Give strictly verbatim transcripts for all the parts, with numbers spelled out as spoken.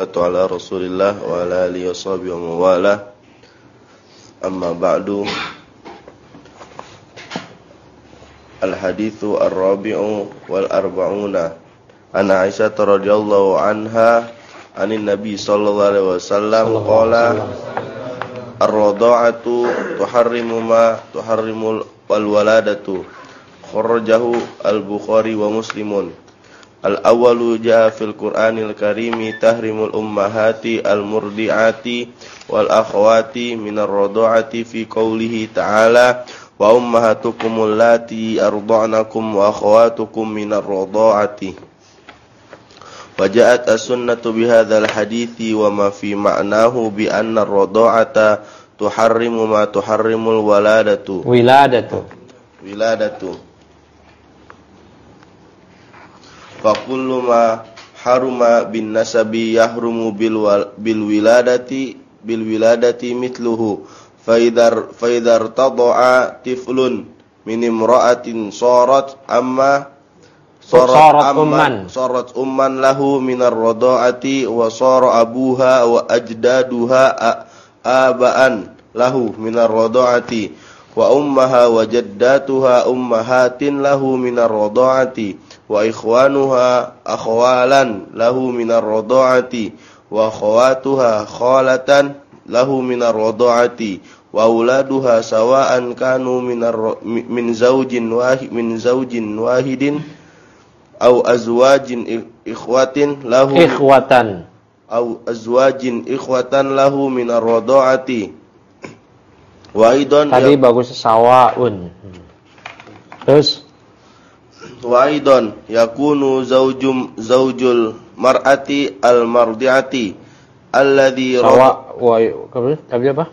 ala Rasulillah wa ala alihi washabihi wa mawalah. Amma ba'du. Al-haditsu ar-rabi'u wal arba'una an Aisyah radhiyallahu anha anin Nabi sallallahu alaihi wasallam qala ar-radha'atu tuharrimu ma tuharrimul wal waladatu kharrajahu al-Bukhari wa Muslimun. Al-awwalu jaa fil Qur'anil Karimi tahrimul ummahati al-murdi'ati wal akhawati minar radha'ati fi qoulihi ta'ala wa ummahatukum allati arda'nakum wa akhawatukum minar radha'ati. Wa ja'at as-sunnatu bihadzal hadithi wa ma fi ma'nahu bi anna ar-radha'ata tuharrimu ma tuharrimul waladatu wiladatu wiladatu fa kullu ma haruma bin nasabi yahrumu bil bil wiladati bil wiladati mithluhu fa idar fa idar tad'a tiflun min imra'atin sarat amma sarat amman sarat umman lahu min ar-radha'ati wa sara abuha wa ajdaduha aba'an lahu min ar-radha'ati wa ummaha wa jaddatuha ummahatin lahu min ar-radha'ati wa ikhwanuha akhwalan lahu minar radha'ati wa akhawatuha khalatan lahu minar radha'ati wa auladuha sawa'an kanu minar min zaujin wahid min zaujin wahidin au azwajin ikhwatin lahu ikhwatan au azwajin ikhwatan lahu minar radha'ati wa aidan tadi ya, bagus sawa'un. Terus wa aidan yakunu zaujum zaujul mar'ati al-mardi'ati alladhi sawa wa tapi apa?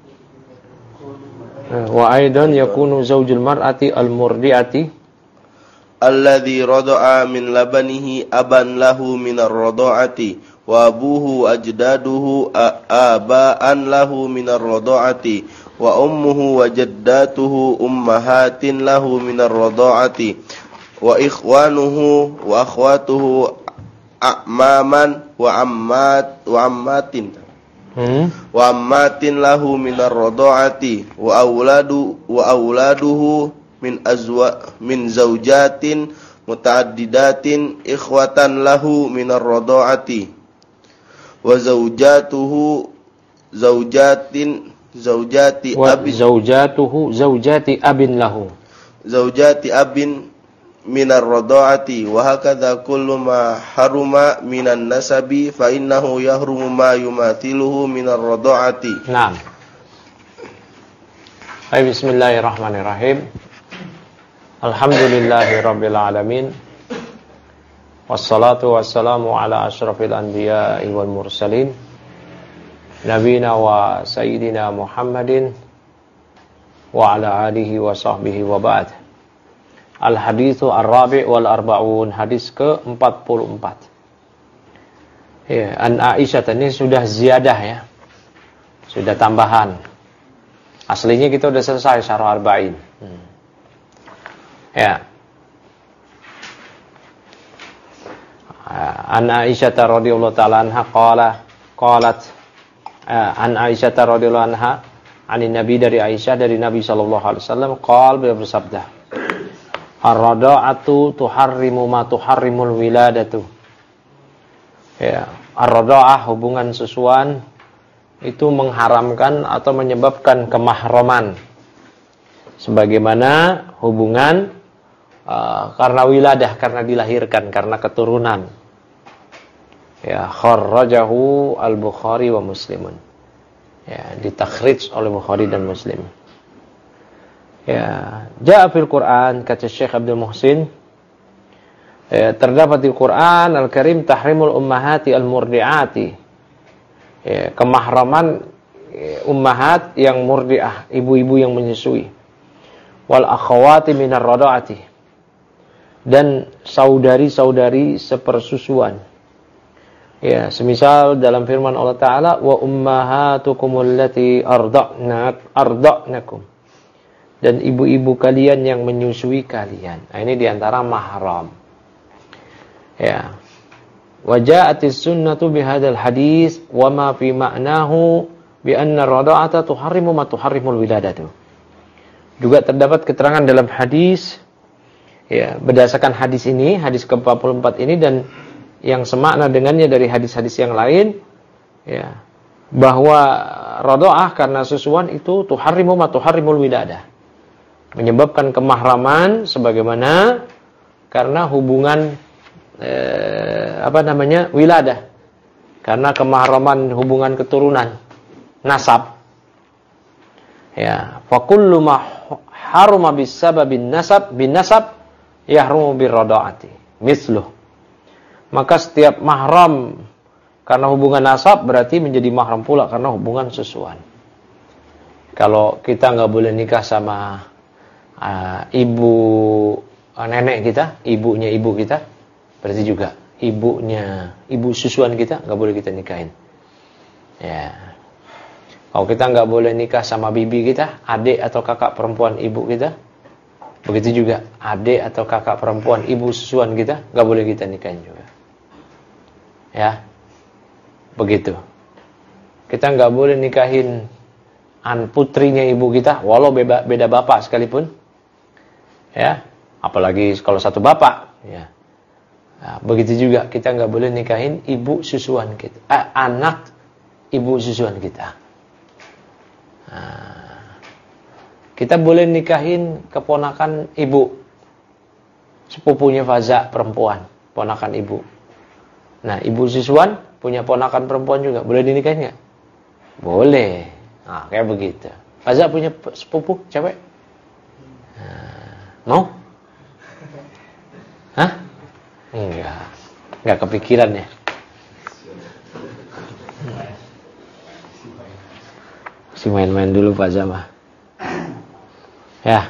Wa aidan yakunu zaujul mar'ati al-murdi'ati alladhi rada'a min labanihi aban lahu min ar-radha'ati wa abuhu ajdaduhu aba'an lahu min ar-radha'ati wa ummuhu wa jaddatuhu ummahatin lahu min ar-radha'ati wa ikhwanuhu wa akhwatuhu a'maman wa ammat wa ammatin hmm? wa ammatin lahu minar radha'ati wa auladu wa auladuhu min azwa min zaujatin mutaaddidatin ikhwatan lahu minar radha'ati wa zaujatuhu zaujatin zaujati abin zaujatuhu zaujati abin lahu zaujati abin minar radha'ati wa hakadha kullu ma haruma minan nasabi fa innahu yahrumu ma yumathiluhu minar radha'ati. Naam. Baik, bismillahirrahmanirrahim. Alhamdulillahirabbil alamin. Wassalatu wassalamu ala asyrafil anbiya'i wal mursalin. Nabiyina wa sayyidina Muhammadin wa ala alihi wa sahbihi wa ba'd. Al-haditsu ar-rabi' wal arba'un, hadis ke empat puluh empat. Ya, an Aisyah ini sudah ziyadah ya. Sudah tambahan. Aslinya kita sudah selesai syarah arba'in. Hmm. Ya. An Aisyah radhiyallahu ta'ala anha qala qalat an Aisyah radhiyallahu anha anin Nabi dari Aisyah dari Nabi sallallahu alaihi wasallam qala beliau bersabda ar-radha'atu tuharrimu ma tuharrimul wiladatu. Ya, ar-radha'ah hubungan susuan itu mengharamkan atau menyebabkan kemahraman. Sebagaimana hubungan uh, karena wiladah, karena dilahirkan, karena keturunan. Ya, kharrajahu al-Bukhari wa Muslimun. Ya, ditakhrij oleh Bukhari dan Muslim. Ya, jaa fil Quran, kata Syekh Abdul Muhsin, ya, terdapat di Quran Al-Karim tahrimul ummahati al-murdi'ati. Ya, kemahraman ya, ummahat yang murdi'ah, ibu-ibu yang menyusui. Wal akhawati minar radha'ati. Dan saudari-saudari sepersusuan. Ya, semisal dalam firman Allah Ta'ala wa ummahatukum allati arda'nak arda'nakum. Dan ibu-ibu kalian yang menyusui kalian. Nah, ini diantara mahram. Ya. wa ja'atis sunnatu bihadzal hadis wa ma fi ma'nahu bi anna ar-rada'ata tuharrimu ma tuharrimul wiladatu. Juga terdapat keterangan dalam hadis, ya, berdasarkan hadis ini, hadis ke empat puluh empat ini dan yang semakna dengannya dari hadis-hadis yang lain, ya, bahwa radha'ah karena susuan itu tuharrimu ma tuharrimul wiladah, menyebabkan kemahraman sebagaimana karena hubungan eh, apa namanya wiladah, karena kemahraman hubungan keturunan nasab. Ya, fa kullu ma haruma bisababin nasab bin nasab yahrumu birrada'ati misluh. Maka setiap mahram karena hubungan nasab berarti menjadi mahram pula karena hubungan susuan. Kalau kita nggak boleh nikah sama uh, ibu uh, nenek kita, ibunya ibu kita, berarti juga ibunya ibu susuan kita nggak boleh kita nikahin. Ya. Kalau kita nggak boleh nikah sama bibi kita, adik atau kakak perempuan ibu kita, begitu juga adik atau kakak perempuan ibu susuan kita nggak boleh kita nikahin juga. Ya, begitu. Kita nggak boleh nikahin an putrinya ibu kita, walau beda, beda bapak sekalipun. Ya, apalagi kalau satu bapak. Ya, nah, begitu juga kita nggak boleh nikahin ibu susuan kita, eh, anak ibu susuan kita. Nah, kita boleh nikahin keponakan ibu, sepupunya Faza perempuan, ponakan ibu. Nah, ibu susuan punya ponakan perempuan juga, boleh dinikahin nggak? Boleh. Nah, kayak begitu. Faza punya sepupu cewek, nah, mau? Hah? Enggak, enggak kepikiran ya. Si main-main dulu Pak Zama. Ya.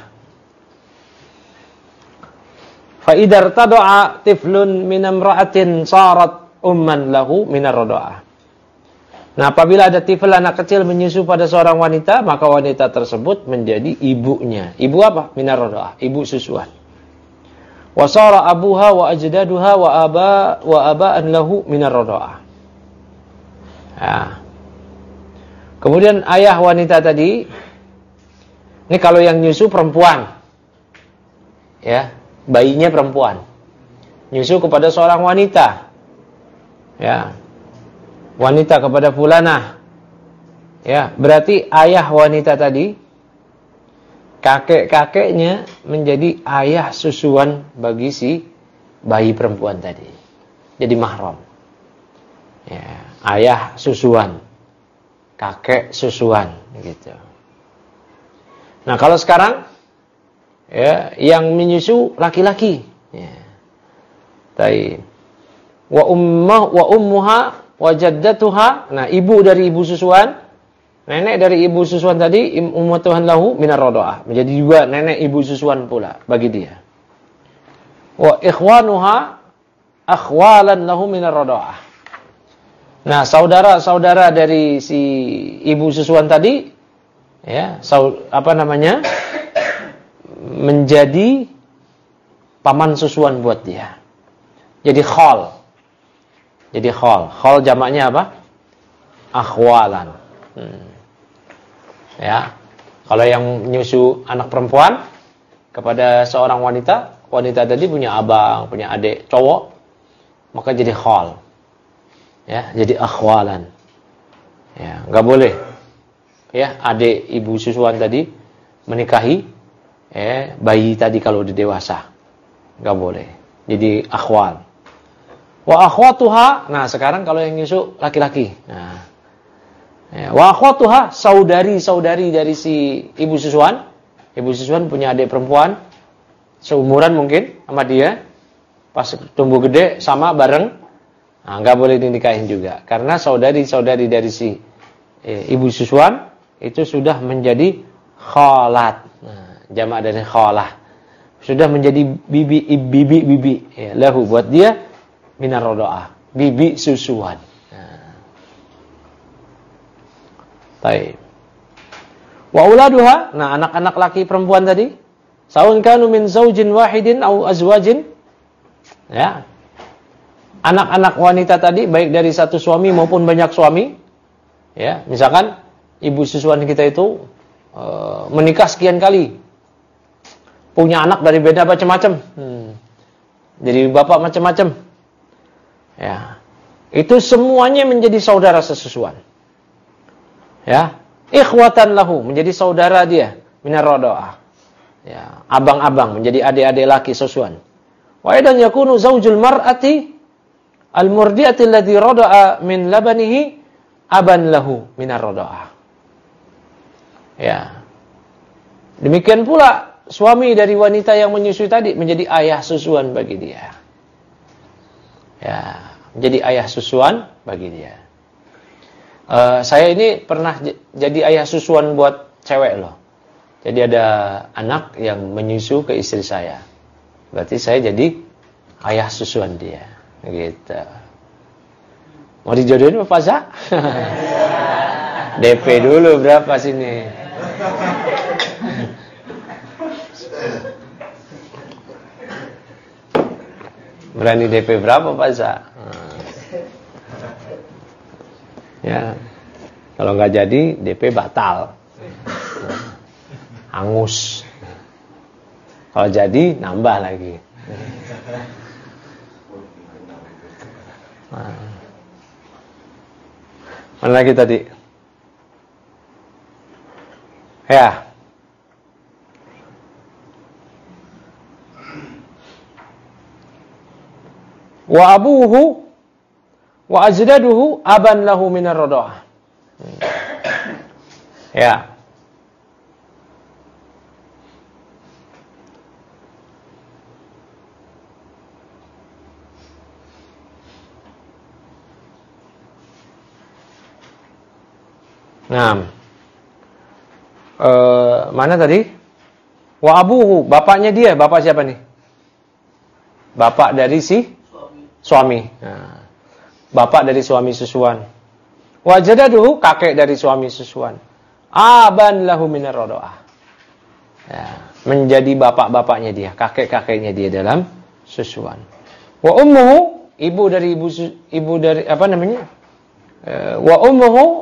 Fa idar tad'a tiflun min imra'atin sarat umman lahu min ar-rada'ah. Nah, apabila ada tifl anak kecil menyusu pada seorang wanita, maka wanita tersebut menjadi ibunya. Ibu apa? Min ar-rada'ah, ibu susuan. Wa sara abuha wa ajdaduha wa aba wa aba'an lahu min ar-rada'ah. Ya. Kemudian ayah wanita tadi, ini kalau yang nyusu perempuan, ya, bayinya perempuan, nyusu kepada seorang wanita, ya, wanita kepada fulanah, ya, berarti ayah wanita tadi, kakek-kakeknya menjadi ayah susuan bagi si bayi perempuan tadi, jadi mahram, ya, ayah susuan. Kakek susuan gitu. Nah, kalau sekarang ya yang menyusu laki-laki ya. Baik. Wa ummah wa ummuha wa jaddatuha. Nah, ibu dari ibu susuan, nenek dari ibu susuan tadi ummatuhan lahu minar radha'ah. Menjadi juga nenek ibu susuan pula bagi dia. Wa ikhwanuha akhwalan lahu minar radha'ah. Nah, saudara-saudara dari si ibu susuan tadi, ya, saud, apa namanya, menjadi paman susuan buat dia. Jadi khol. Jadi khol. Khol jamaknya apa? Akhwalan. Hmm. Ya, kalau yang nyusu anak perempuan kepada seorang wanita, wanita tadi punya abang, punya adik cowok, maka jadi khol. Ya, jadi akhwalan. Ya, enggak boleh. Ya, adik ibu susuan tadi menikahi eh bayi tadi kalau udah dewasa. Enggak boleh. Jadi akhwal. Wa akhwatuha. Nah, sekarang kalau yang nyusu laki-laki. Nah. Ya, wa akhwatuha, saudari-saudari dari si ibu susuan. Ibu susuan punya adik perempuan seumuran mungkin sama dia. Pas tumbuh gede sama bareng. Nah, nggak boleh dinikahin juga karena saudari-saudari dari si e, ibu susuan itu sudah menjadi khalat. Nah, jamak dari khalah. Sudah menjadi bibi bibi bibi ya, lahu buat dia minar radha'ah, bibi susuan. Nah. Baik. Wa uladuha, nah anak-anak laki perempuan tadi, saun kanu min zaujin wahidin au azwajin. Ya. anak-anak wanita tadi baik dari satu suami maupun banyak suami, ya, misalkan ibu susuan kita itu e, menikah sekian kali, punya anak dari beda macam-macam, hmm. jadi bapak macam-macam, ya, itu semuanya menjadi saudara sesusuan, ya, ikhwatan lahu, menjadi saudara dia, minar radha'ah, ya, abang-abang menjadi adik-adik laki sesusuan. Wa idan yakunu zaujul mar'ati al-murdi'ati alladhi rada'a min labanihi aban lahu minar radha'ah. Ya. Demikian pula suami dari wanita yang menyusui tadi menjadi ayah susuan bagi dia. Ya, menjadi ayah susuan bagi dia. Uh, saya ini pernah j- jadi ayah susuan buat cewek loh. Jadi ada anak yang menyusu ke istri saya. Berarti saya jadi ayah susuan dia. Gitu. Mau dijodohin apa Pak? D P dulu berapa sini? Berani D P berapa Pak Za? Ya. Kalau nggak jadi D P batal. Hangus. Kalau jadi nambah lagi. Nah. Mana lagi tadi? Ya. Wa abuhu wa ajdaduhu aban lahu minar radha'ah. Ya. Nah, e, mana tadi? Wa abuhu, bapaknya dia, bapak siapa nih? Bapak dari si suami. suami. Nah, bapak dari suami susuan. Wa jadaduhu, kakek dari suami susuan. Aban lahu minar radha'ah. Ya, menjadi bapak-bapaknya dia, kakek-kakeknya dia dalam susuan. Wa ummuhu, ibu dari ibu ibu dari apa namanya? E, wa ummuhu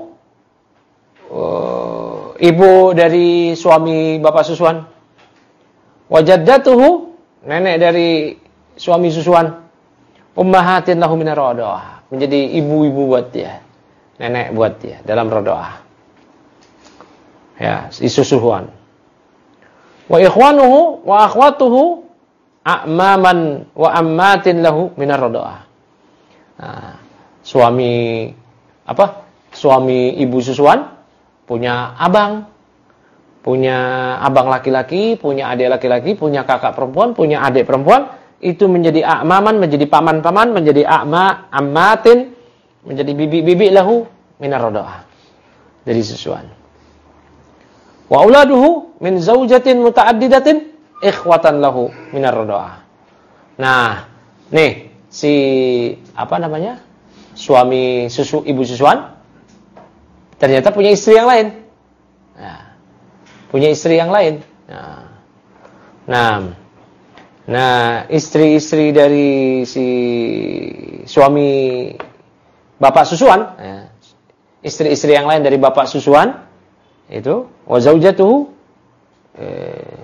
Uh, ibu dari suami bapak susuan. Wajaddatuhu, nenek dari suami susuan. Ummahatin lahu minar radha'ah, menjadi ibu-ibu buat dia, nenek buat dia dalam radha'ah. Ya, isusuhan. Wa ikhwanuhu wa akhwatuhu a'maman wa ammatin lahu minar radha'ah. Nah, suami apa? Suami ibu susuan punya abang, punya abang laki-laki, punya adik laki-laki, punya kakak perempuan, punya adik perempuan, itu menjadi a'maman, menjadi paman-paman, menjadi a'ma, ammatin, menjadi bibi-bibi lahu minar radha'ah, dari susuan. Wa auladuhu min zaujatin muta'addidatin ikhwatan lahu minar radha'ah. Nah, nih si apa namanya? Suami susu ibu susuan ternyata punya istri yang lain. Nah, punya istri yang lain. Nah, nah, nah istri-istri dari si suami bapak susuan, nah, istri-istri yang lain dari bapak susuan itu wa zaujatuhu eh,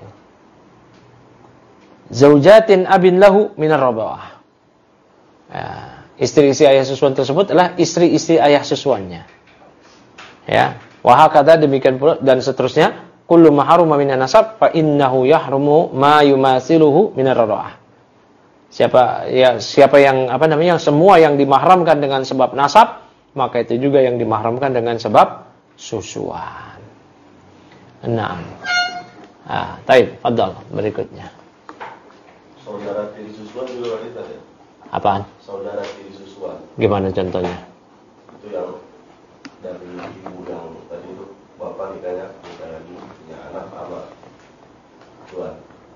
zaujatin abin lahu minar radha'ah. Nah, istri-istri ayah susuan tersebut adalah istri-istri ayah susuannya. Ya, wa hakadha, demikian pula dan seterusnya, kullu ma haruma minan nasab fa innahu yahrumu ma yumasiluhu minar radha'ah. Siapa ya siapa yang apa namanya semua yang dimahramkan dengan sebab nasab, maka itu juga yang dimahramkan dengan sebab susuan. Naam. Ah, baik, fadhal berikutnya. Saudara tiri susuan juga wanita ya? Apaan? Saudara tiri susuan. Gimana contohnya? Itu yang dari ibu yang tadi itu bapak nikahnya nikah lagi punya anak apa tuan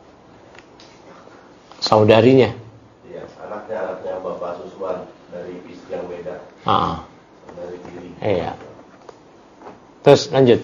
saudarinya, iya anaknya anaknya bapak susuan dari istri yang beda, ah, dari diri, iya. Terus lanjut.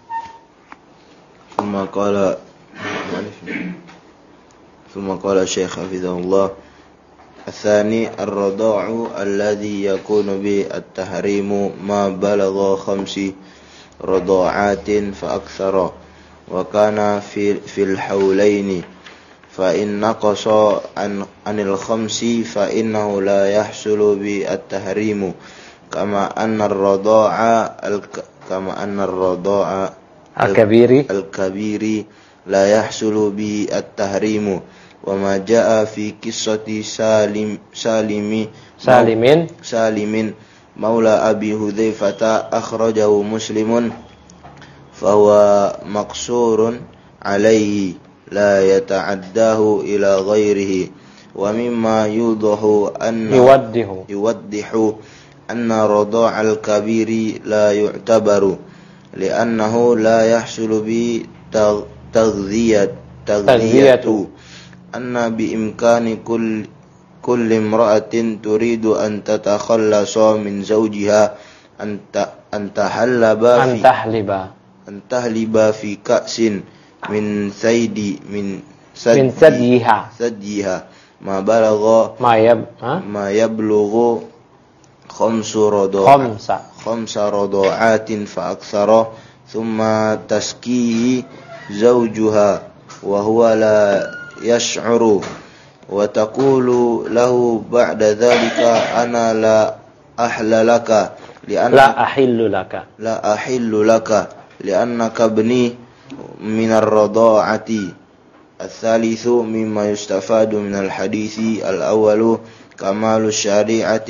Summa qala Summa qala Syekh Hafizahullah الثاني الرضاع الذي يكون به التحريم ما بلغ خمس رضاعات فأكثر وكان في في الحولين فإن نقص عن عن الخمس فإنه لا يحصل به التحريم كما أن الرضاع كما أن الرضاع الكبير الكبير لا يحصل به التحريم وما جاء في قصة سالم سالم سالم سالم مولى أبي حذيفة أخرجه مسلم فهو مقصور عليه لا يتعداه إلى غيره ومما يوضح أن يوضح يوضح أن رضاع الكبير لا يعتبر لأنه لا يحصل به تغذية تغذية أن بإمكان كل كل امرأة تريد أن تتخلص من زوجها أن أن تحلب أن في تحلب أن تحلب في كأس من ثيد من من ثديها ثديها ما بلغ ما يب ها؟ ما يبلغ خمس رضاعات خمسة خمس رضاعات فأكثر ثم تسقيه زوجها وهو لا يشعر وتقول له بعد ذلك أنا لا أحل لك لأن لا أحل لك لا أحل لك لأنك ابني من الرضاعة. الثالث مما يستفاد من الحديث الأول كمال الشريعة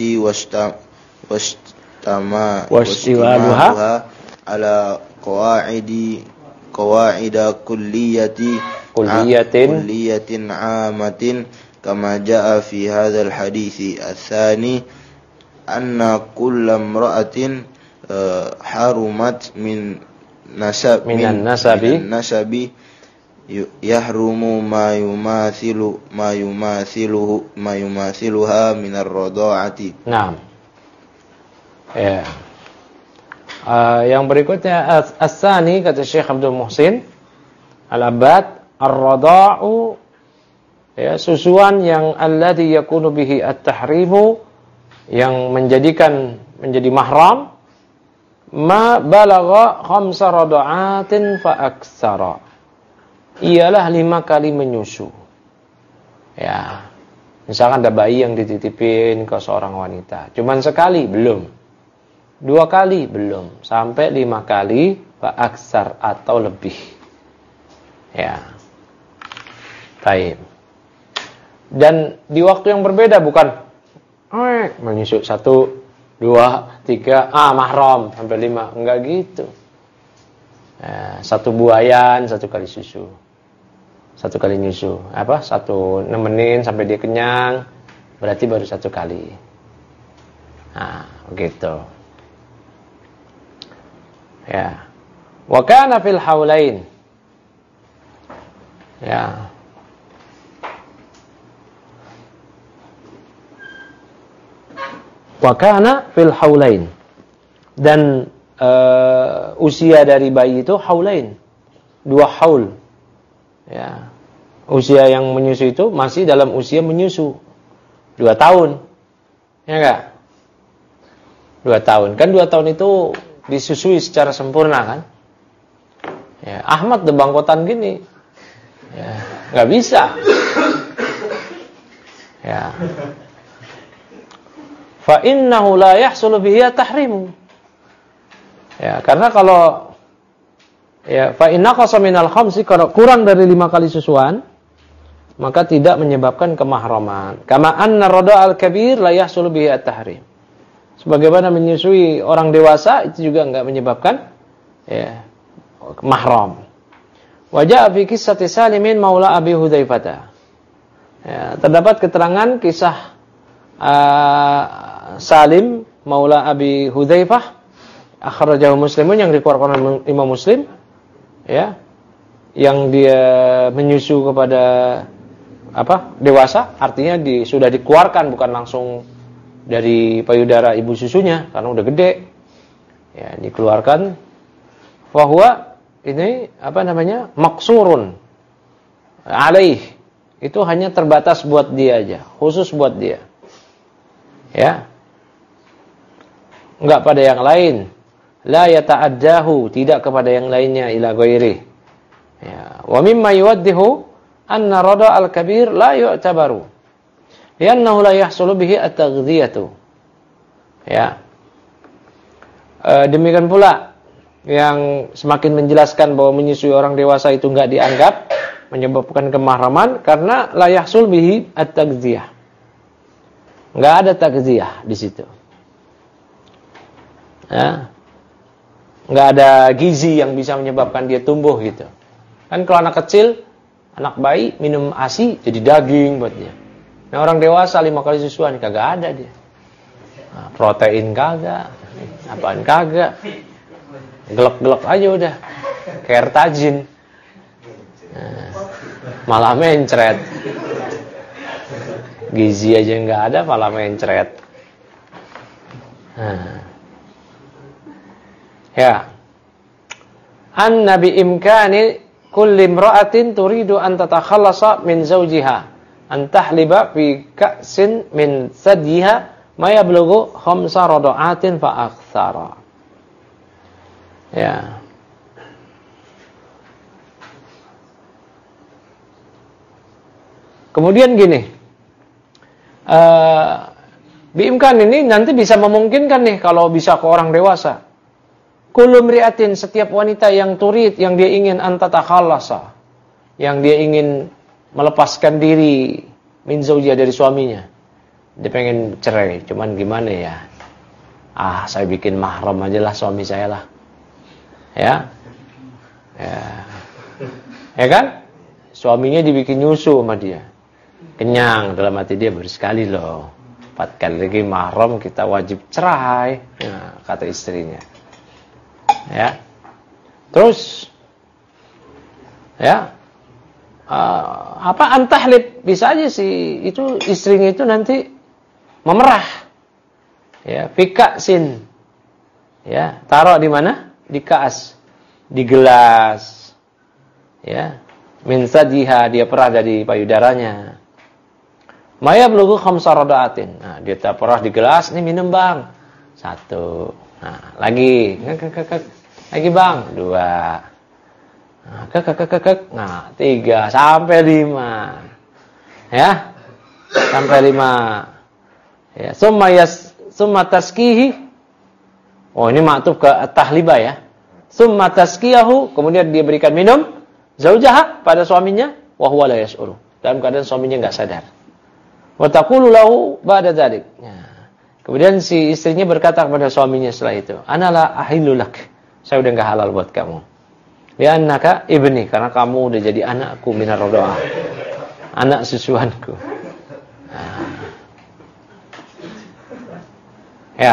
واستمالها على قواعد قواعد كلية كلية كلية عامة كما جاء في هذا الحديث. الثاني أن كل امرأة حرمت من نسب من النسب من النسب يحرم ما يماثل ما يماثله ما يماثلها من الرضاعة. Nah, ya. Uh, yang berikutnya as-sani kata Syekh Abdul Muhsin Al-Abbad ar-rada'u ya susuan yang alladhi yakunu bihi at-tahrimu yang menjadikan menjadi mahram ma balagha khamsa rada'atin fa aksara ialah lima kali menyusu. Ya. Misalkan ada bayi yang dititipin ke seorang wanita, cuman sekali belum. Dua kali belum, sampai lima kali fa aksar atau lebih. Ya. Baik. Dan di waktu yang berbeda bukan eh menyusu satu, dua, tiga, ah mahram sampai lima, enggak gitu. Ya, satu buayan satu kali susu. Satu kali nyusu, apa? Satu nemenin sampai dia kenyang, berarti baru satu kali. Nah, begitu. Ya. Wa kana fil haulain. Ya. Wa kana fil haulain. Dan uh, usia dari bayi itu haulain. Dua haul. Ya. Usia yang menyusu itu masih dalam usia menyusu. Dua tahun. Ya enggak? Dua tahun. Kan dua tahun itu disusui secara sempurna kan? Ya, Ahmad udah bangkotan gini. Ya, enggak bisa. Ya. Fa innahu la yahsulu bihi tahrimu. Ya, karena kalau ya, fa inna qasa minal khamsi, kalau kurang dari lima kali susuan, maka tidak menyebabkan kemahraman. Kama anna rada al-kabir la yahsulu bihi at-tahrim. Sebagaimana menyusui orang dewasa itu juga enggak menyebabkan ya mahram. Wa jaa fi qissati Salimin maula Abi Hudzaifah. Ya, terdapat keterangan kisah uh, Salim maula Abi Hudzaifah akhrajahu Muslimun yang dikeluarkan oleh Imam Muslim. Ya, yang dia menyusu kepada apa dewasa, artinya di, sudah dikeluarkan bukan langsung dari payudara ibu susunya karena udah gede. Ya, dikeluarkan. Fahuwa ini apa namanya? Maqsurun alaih, itu hanya terbatas buat dia aja, khusus buat dia. Ya. Enggak pada yang lain. La yata'addahu, tidak kepada yang lainnya ila ghairi. Ya, wa mimma yuwaddihu anna rada al-kabir la yu'tabaru. Li'annahu la yahsulu bihi at-taghdhiyatu. Ya. E, demikian pula yang semakin menjelaskan bahwa menyusui orang dewasa itu enggak dianggap menyebabkan kemahraman karena la yahsul bihi at-taghdhiyah. Enggak ada taghdhiyah di situ. Ya. Enggak ada gizi yang bisa menyebabkan dia tumbuh gitu. Kan kalau anak kecil, anak bayi minum ASI jadi daging buat dia. Nah orang dewasa lima kali susuan kagak ada dia. Nah, protein kagak, apaan kagak. Gelek-gelek aja udah. Kayak tajin. Nah, malah mencret. Gizi aja enggak ada malah mencret. Nah. Ya. An nabi imkani kulli imra'atin turidu an tatakhallasa min zawjiha an tahliba fi ka'sin min sadyiha ma yablughu khamsa rada'atin fa aktsara. Ya. Kemudian gini. Uh, biimkan ini nanti bisa memungkinkan nih kalau bisa ke orang dewasa. Kullu mri'atin, setiap wanita yang turid, yang dia ingin antatakhallasa, yang dia ingin melepaskan diri min zaujiyah dari suaminya. Dia pengen cerai, cuman gimana ya? Ah, saya bikin mahram aja lah suami saya lah. Ya. Ya. Ya kan? Suaminya dibikin nyusu sama dia. Kenyang, dalam hati dia baru sekali loh. Empat kali lagi mahram kita wajib cerai. Nah, kata istrinya. Ya, terus, ya, uh, apa antahlib bisa aja sih itu istrinya itu nanti memerah, ya, fika'sin, ya, taruh di mana? Di kaas, di gelas, ya, min sadyiha, dia perah dari payudaranya. Maya blughu khamsa rada'atin. Nah, dia tak perah di gelas, ini minum bang, satu. Nah, lagi, lagi bang, dua, nah, kek, kek, kek, kek, nah, tiga, sampai lima, ya, sampai lima, ya, summa yas, summa taskihi, oh ini maktub ke tahliba ya, summa taskiyahu, kemudian dia berikan minum, zaujaha pada suaminya, wa huwa la yash'uru, dalam keadaan suaminya enggak sadar, wa taqulu lahu ba'da dzalik. Kemudian si istrinya berkata kepada suaminya setelah itu, "Anala ahillulak." Saya udah enggak halal buat kamu. Li'annaka ibni, karena kamu udah jadi anakku minar radha'ah. Anak susuanku. Nah. Ya.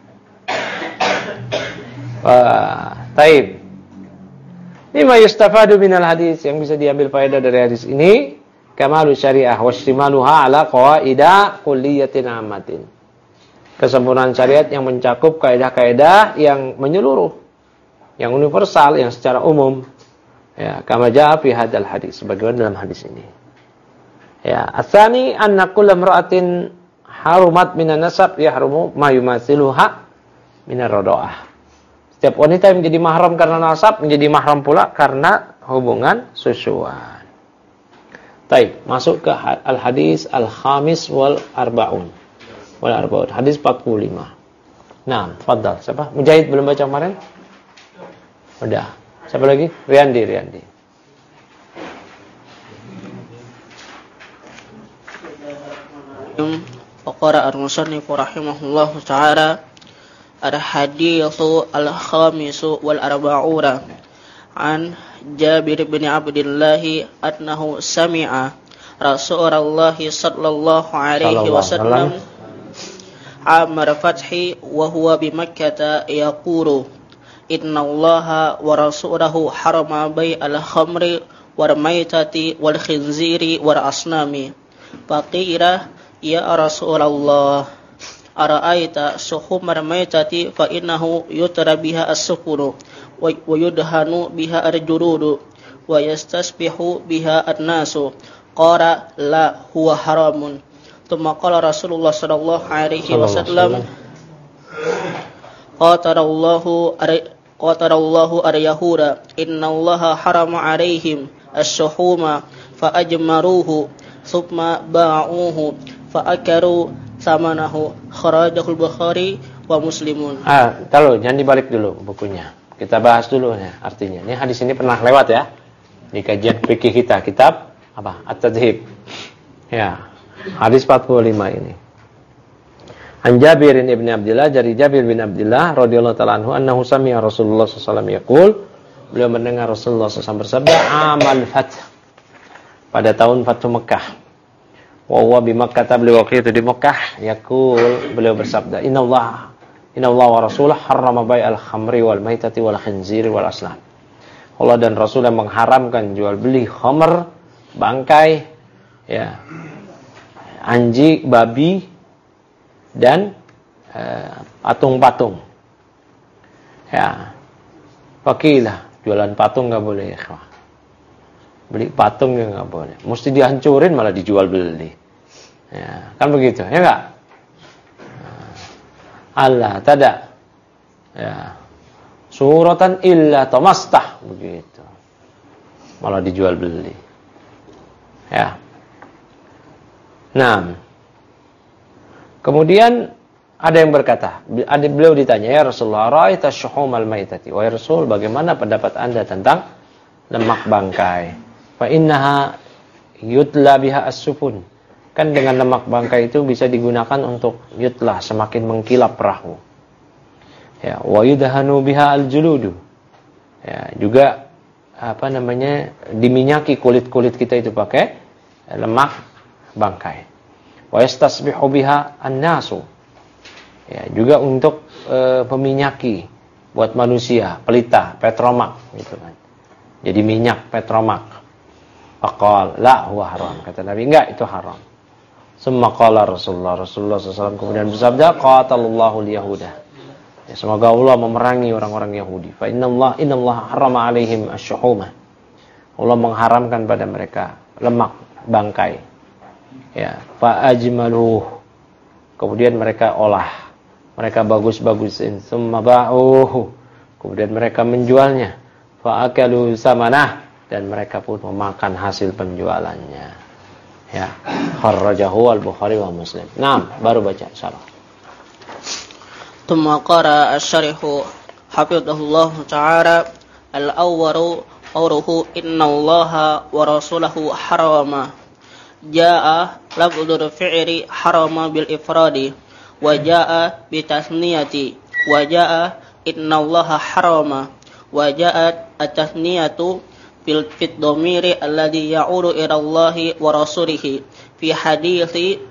Wah, taib. Lima yustafadu minal hadis, yang bisa diambil faedah dari hadis ini, kamalu syariah wa istimaluha ala qawaida kulliyatin ammatin. Kesempurnaan syariat yang mencakup kaidah-kaidah yang menyeluruh, yang universal, yang secara umum. Ya, kama jaa fi hadzal hadis, sebagaimana dalam hadis ini. Ya, atsani anna kullu imra'atin harumat minan nasab yahrumu ma yumathiluha minar radha'ah. Setiap wanita yang menjadi mahram karena nasab menjadi mahram pula karena hubungan susuan. Baik, masuk ke al-hadis al-khamis wal arba'un. Wal arba'un, hadis empat puluh lima. Nah, fadhal. Siapa? Mujahid belum baca kemarin? Udah. Siapa lagi? Riyandi, Riyandi. Qara al-musannif rahimahullah ta'ala al-hadithu al-khamisu wal arba'una an Jabir bin Abdullah annahu sami'a Rasulullah sallallahu alaihi wasallam amar fathi wa huwa bi Makkah yaqulu inna allaha wa rasulahu harama bai'al khamri wal maitati wal khinziri wal asnami faqira ya Rasulullah ara'aita suhumar maitati fa innahu yutra biha as-sukuru wa yudhanu biha al-jurudu wa yastasbihu biha an-nasu qala la huwa haramun. Tsumma qala Rasulullah sallallahu alaihi wasallam qatarallahu qatarallahu ar-yahuda innallaha harama alaihim asy-syuhuma fa ajmaruhu thumma ba'uhu fa akaru samanahu kharajahul Bukhari wa Muslimun. Ah, tahu, jangan dibalik dulu bukunya. Kita bahas dulu ya artinya. Ini hadis ini pernah lewat ya di kajian fikih kita, kitab apa? At-Tadhib. Ya. Hadis empat puluh lima ini. An Jabir bin Abdullah, dari Jabir bin Abdullah radhiyallahu ta'ala anhu, annahu sami'a Rasulullah sallallahu alaihi wasallam yaqul, beliau mendengar Rasulullah sallallahu alaihi wasallam bersabda, amal fath, pada tahun Fathu Mekah. Wa huwa bi Makkah, beliau waktu itu di Mekah, yaqul, beliau bersabda, innallaha innallaha wa rasulahu harrama bai'al khamri wal maitati wal khinziri wal aslam. Allah dan Rasul yang mengharamkan jual beli khamr, bangkai, ya, anjing, babi, dan uh, patung-patung. Ya, pakilah jualan patung nggak boleh, ya. Beli patung ya nggak boleh. Mesti dihancurin malah dijual beli. Ya, kan begitu, ya nggak? Allah tada, ya, suratan illa tamastah, begitu. Malah dijual beli. Ya. Nah, kemudian ada yang berkata, ada beliau ditanya, ya Rasulullah, ra'aita syuhumal maitati, wahai Rasul, bagaimana pendapat Anda tentang lemak bangkai? Fa innaha yutla biha as-sufun. Kan dengan lemak bangkai itu bisa digunakan untuk yutlah, semakin mengkilap perahu. Ya, wa yudhanu biha al-juludu. Ya, juga apa namanya, diminyaki kulit-kulit kita itu pakai lemak bangkai. Wa yastasbihu biha an-nasu. Ya, juga untuk e, peminyaki buat manusia, pelita, petromak gitu kan. Jadi minyak petromak. Faqal la huwa haram. Kata Nabi, enggak, itu haram. Summa qala Rasulullah Rasulullah sallallahu alaihi wasallam kemudian bersabda, qatallahu al-yahuda. Ya, semoga Allah memerangi orang-orang Yahudi. Fa innallaha innallaha harrama alaihim asy-syuhuma. Allah mengharamkan pada mereka lemak bangkai. Ya, fa ajmaluh. Kemudian mereka olah, mereka bagus-bagusin, summa ba'uhu. Kemudian mereka menjualnya, fa akalu samanah, dan mereka pun memakan hasil penjualannya. Ya, kharrajahu al-Bukhari wa Muslim. Nah, baru baca insyaallah. Tsumma qara asy-syarih hafizahullah ta'ala al-awwalu qawluhu innallaha wa rasulahu harama. Jaa lafdzul fi'li harama bil ifradi wa jaa bi tasniyati wa jaa innallaha harama wa jaat at-tasniyatu fil fit dhamiri alladhi ya'udu ila Allahi wa rasulihi fi hadithi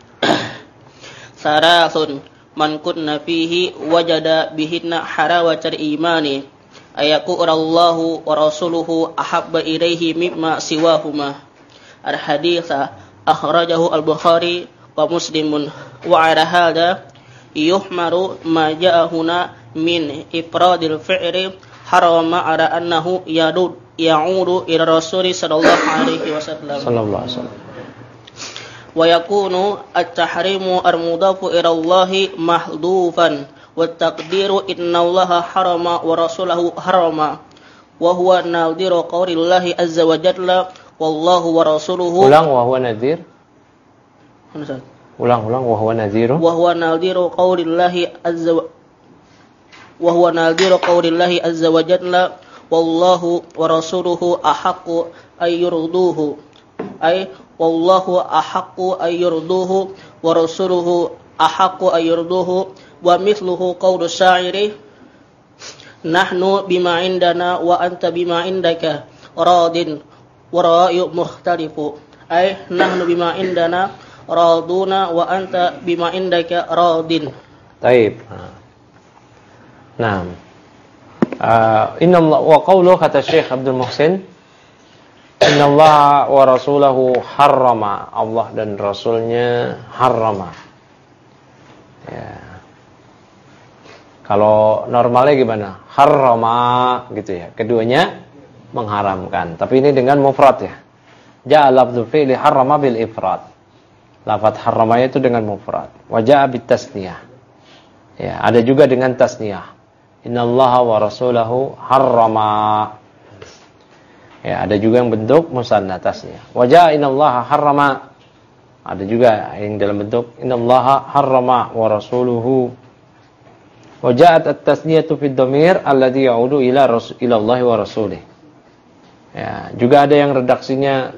sarasun man kunna fihi wajada bihinna harawatal imani ayaku Allahu wa rasuluhu ahabba ilaihi mimma siwahuma. Al-haditha akhrajahu al-Bukhari wa Muslimun wa ala hadha yuhmaru ma ja'a huna min ifradil fi'li harama ala annahu yadud ya'udu ila Rasul sallallahu alaihi wasallam sallallahu alaihi wasallam wa yakunu at-tahrimu al-mudafu ila Allah mahdhufan wa taqdiru innallaha harama wa rasulahu harama wa huwa nadhiru qawlillahi azza wa jalla wallahu wa rasuluhu. Ulang, wa huwa nadhir. Ulang ulang wa huwa nadhiru. Wa huwa nadhiru qawlillahi azza wa wa huwa nadhiru qawlillahi azza wa jalla wallahu wa rasuluhu ahaqqu ay yurduhu ay wallahu ahaqqu ay yurduhu wa rasuluhu ahaqqu ay yurduhu wa mithluhu qawlu sya'iri nahnu bima indana wa anta bima indaka radin wa ra'yu mukhtalifu ay nahnu bima indana raduna wa anta bima indaka radin. Baik. Nah, uh, inna Allah wa qawluhu, kata Syekh Abdul Muhsin, inna Allah wa rasulahu harrama, Allah dan Rasulnya harrama. Ya. Kalau normalnya gimana? Harrama gitu ya. Keduanya mengharamkan. Tapi ini dengan mufrad ya. Ja'a lafdzu fi'li harrama bil ifrad. Lafaz harrama itu dengan mufrad. Wa ja'a bit tasniyah. Ya, ada juga dengan tasniyah. Innallaha wa rasulahu harrama. Ya, ada juga yang bentuk musanna tasniyah. Wa ja'a innallaha harrama. Ada juga yang dalam bentuk innallaha harrama wa rasuluhu. Wa ja'at at-tasniyatu fid dhamir alladhi ya'udu ila rasul ila Allah wa rasulih. Ya, juga ada yang redaksinya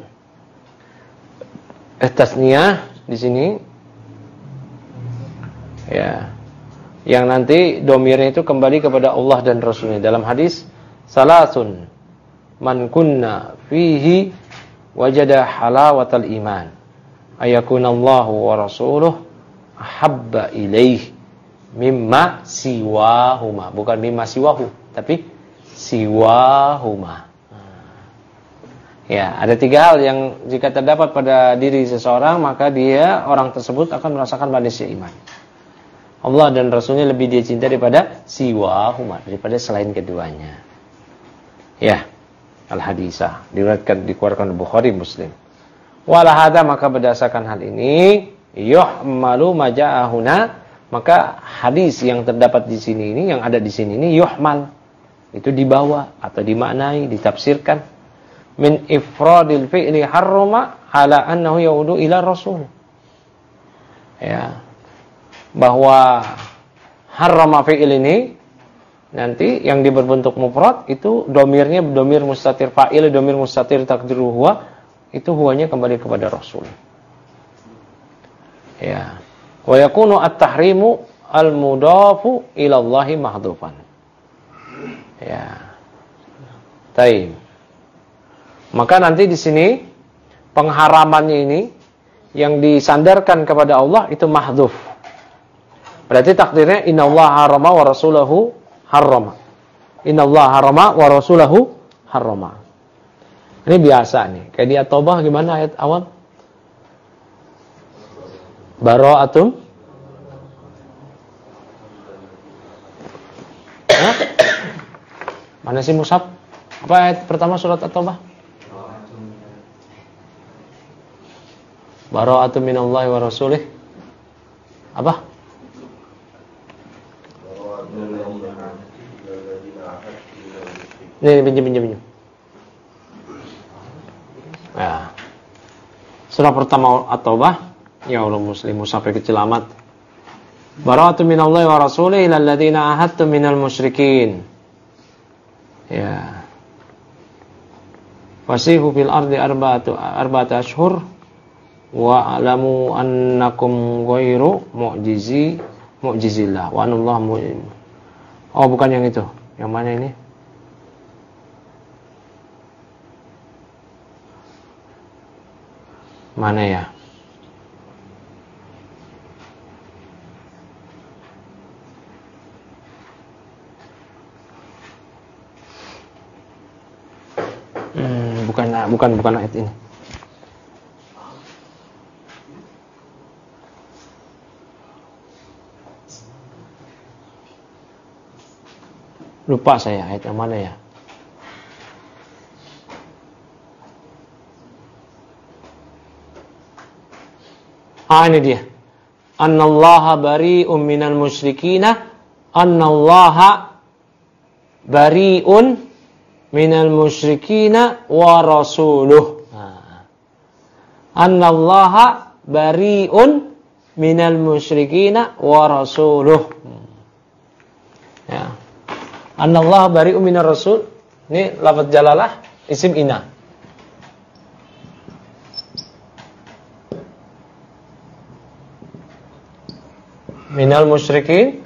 tasniyah di sini. Ya. Yang nanti domirnya itu kembali kepada Allah dan Rasulnya. Dalam hadis, salasun man kunna fihi wajada halawatal iman. Ayakunallahu wa rasuluh ahabba ilaih mimma siwahuma. Bukan mimma siwahu, tapi siwahuma. Ya, ada tiga hal yang jika terdapat pada diri seseorang, maka dia, orang tersebut akan merasakan manisnya iman. Allah dan Rasulnya lebih dia cinta daripada siwahuma, daripada selain keduanya. Ya, al-hadisah diriwayatkan, dikeluarkan Bukhari Muslim. Wala hadza, maka berdasarkan hal ini yuhmalu maja'ahuna, maka hadis yang terdapat di sini ini, yang ada di sini ini yuhmal, itu dibawa atau dimaknai, ditafsirkan min ifradil fi'li harrama ala annahu yaudu ila rasul. Ya. Bahwa harrama fi'il ini nanti yang berbentuk mufrad itu domirnya domir mustatir fa'il, domir mustatir takdiru huwa, itu huwanya kembali kepada rasul. Ya. Wa yakunu at-tahrimu al-mudafu ila Allahi mahdhufan. Ya. Taib. Maka nanti di sini pengharamannya ini yang disandarkan kepada Allah itu mahdhuf. Berarti takdirnya innallaha harrama wa rasulahu harrama. Innallaha harrama wa rasulahu harrama. Ini biasa nih. Kayak di At-Taubah gimana ayat awal? Bara'atum. Hah? Mana sih Musab? Apa ayat pertama surat At-Taubah? Bara'atun minallahi wa rasulih. Apa? Nih, pinjam, pinjam, pinjam. Ya. Surah pertama At-Taubah. Ya Allah muslimu sampai kecil amat. Bara'atun minallahi wa rasulih ilal ladzina ahadtum minal musyrikin. Ya. Fasihu fil ardi arba'atu arba'ata ashhur. Wa alamu annakum ghairu mu'jizi mu'jizillah wa anallahu mu'min. Oh, bukan yang itu. Yang mana ini? Mana ya? Hmm, bukan bukan bukan ayat ini. Lupa saya ayat yang mana ya. Ah, ini dia. Annallaha bari'un minal musyrikina. Annallaha bari'un minal musyrikina wa rasuluh. Annallaha bari'un minal musyrikina wa rasuluh. Ya. Annallaha bari'un minar rasul. Ini lafaz jalalah isim ina. Minal musyrikin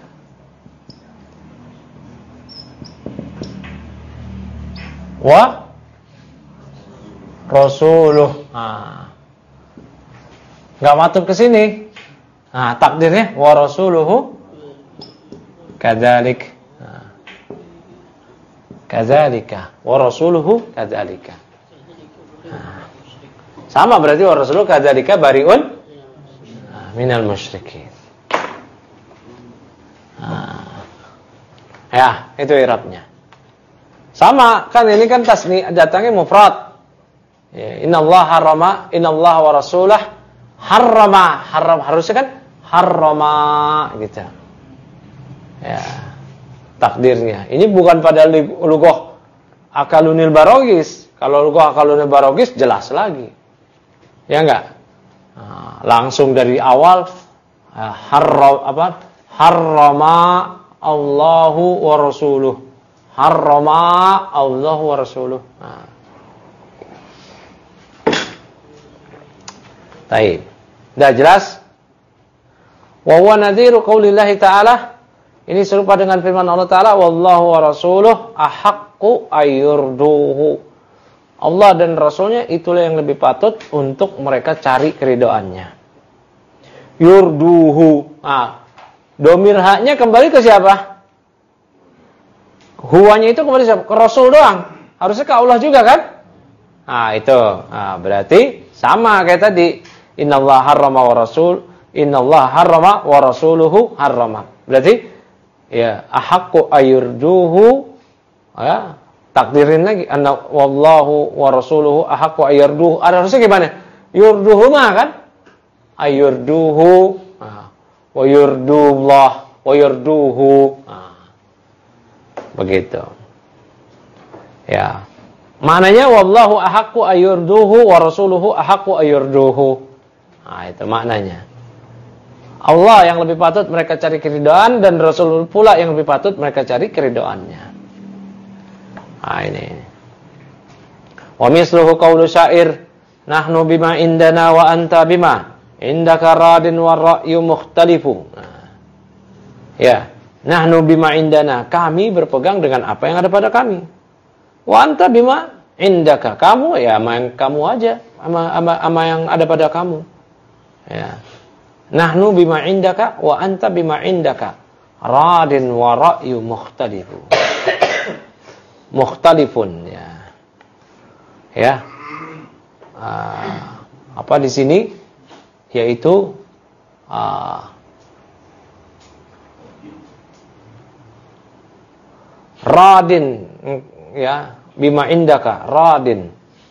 wa rasuluh. Nah, enggak matub ke sini. Nah, takdirnya wa rasuluhu kadzalik. Kadzalika wa rasuluhu kadzalika. Nah, sama berarti wa rasuluhu kadzalika bariun nah, minal musyrikin. Nah, ya, itu i'rabnya. Sama kan, ini kan tasni datangnya mufrad. Ya, innallaha harrama, innallaha wa rasulah harrama, haram harusnya kan harrama gitu. Ya. Takdirnya. Ini bukan pada lughah akalunil barogis. Kalau lughah akalunil barogis jelas lagi. Ya enggak? Nah, langsung dari awal harram apa? Harrama Allahu wa rasuluh. Harrama Allahu wa rasuluh. Nah. Baik. Sudah jelas? Wa huwa nadhiru qaulillahi ta'ala. Ini serupa dengan firman Allah Ta'ala, wallahu wa rasuluh ahaqqu ayyurduhu. Allah dan Rasulnya itulah yang lebih patut untuk mereka cari keridoannya. Yurduhu. Nah, domir haknya kembali ke siapa? Huwanya itu kembali siapa? Ke Rasul doang. Harusnya ke Allah juga kan? Nah, itu. Nah, berarti sama kayak tadi. Innallaha harrama wa rasul, innallaha harrama wa rasuluhu harrama. Berarti ya ahaqqu ayurduhu, ya takdirin lagi anna wallahu wa rasuluhu ahaqqu ayurduhu. Ada harusnya gimana? Yurduhu mah kan? Ayurduhu, nah, wa yurdullah wa yurduhu. Nah, begitu. Ya. Maknanya wallahu ahaqqu ayurduhu wa rasuluhu ahaqqu ayurduhu. Nah, itu maknanya. Allah yang lebih patut mereka cari keridhaan dan Rasul pula yang lebih patut mereka cari keridhaannya. Nah, ini. Wa misluhu qaulu syair, nahnu bima indana wa anta bima indaka radin wa ra'yu mukhtalifu. Nah, ya, nahnu bima indana, kami berpegang dengan apa yang ada pada kami. Wa anta bima indaka, kamu ya sama yang kamu aja, sama, sama, sama yang ada pada kamu. Ya. Nahnu bima indaka wa anta bima indaka radin wa ra'yu mukhtalifu. Mukhtalifun ya. Ya. Uh, apa di sini? Yaitu uh, radin ya, bima indaka radin.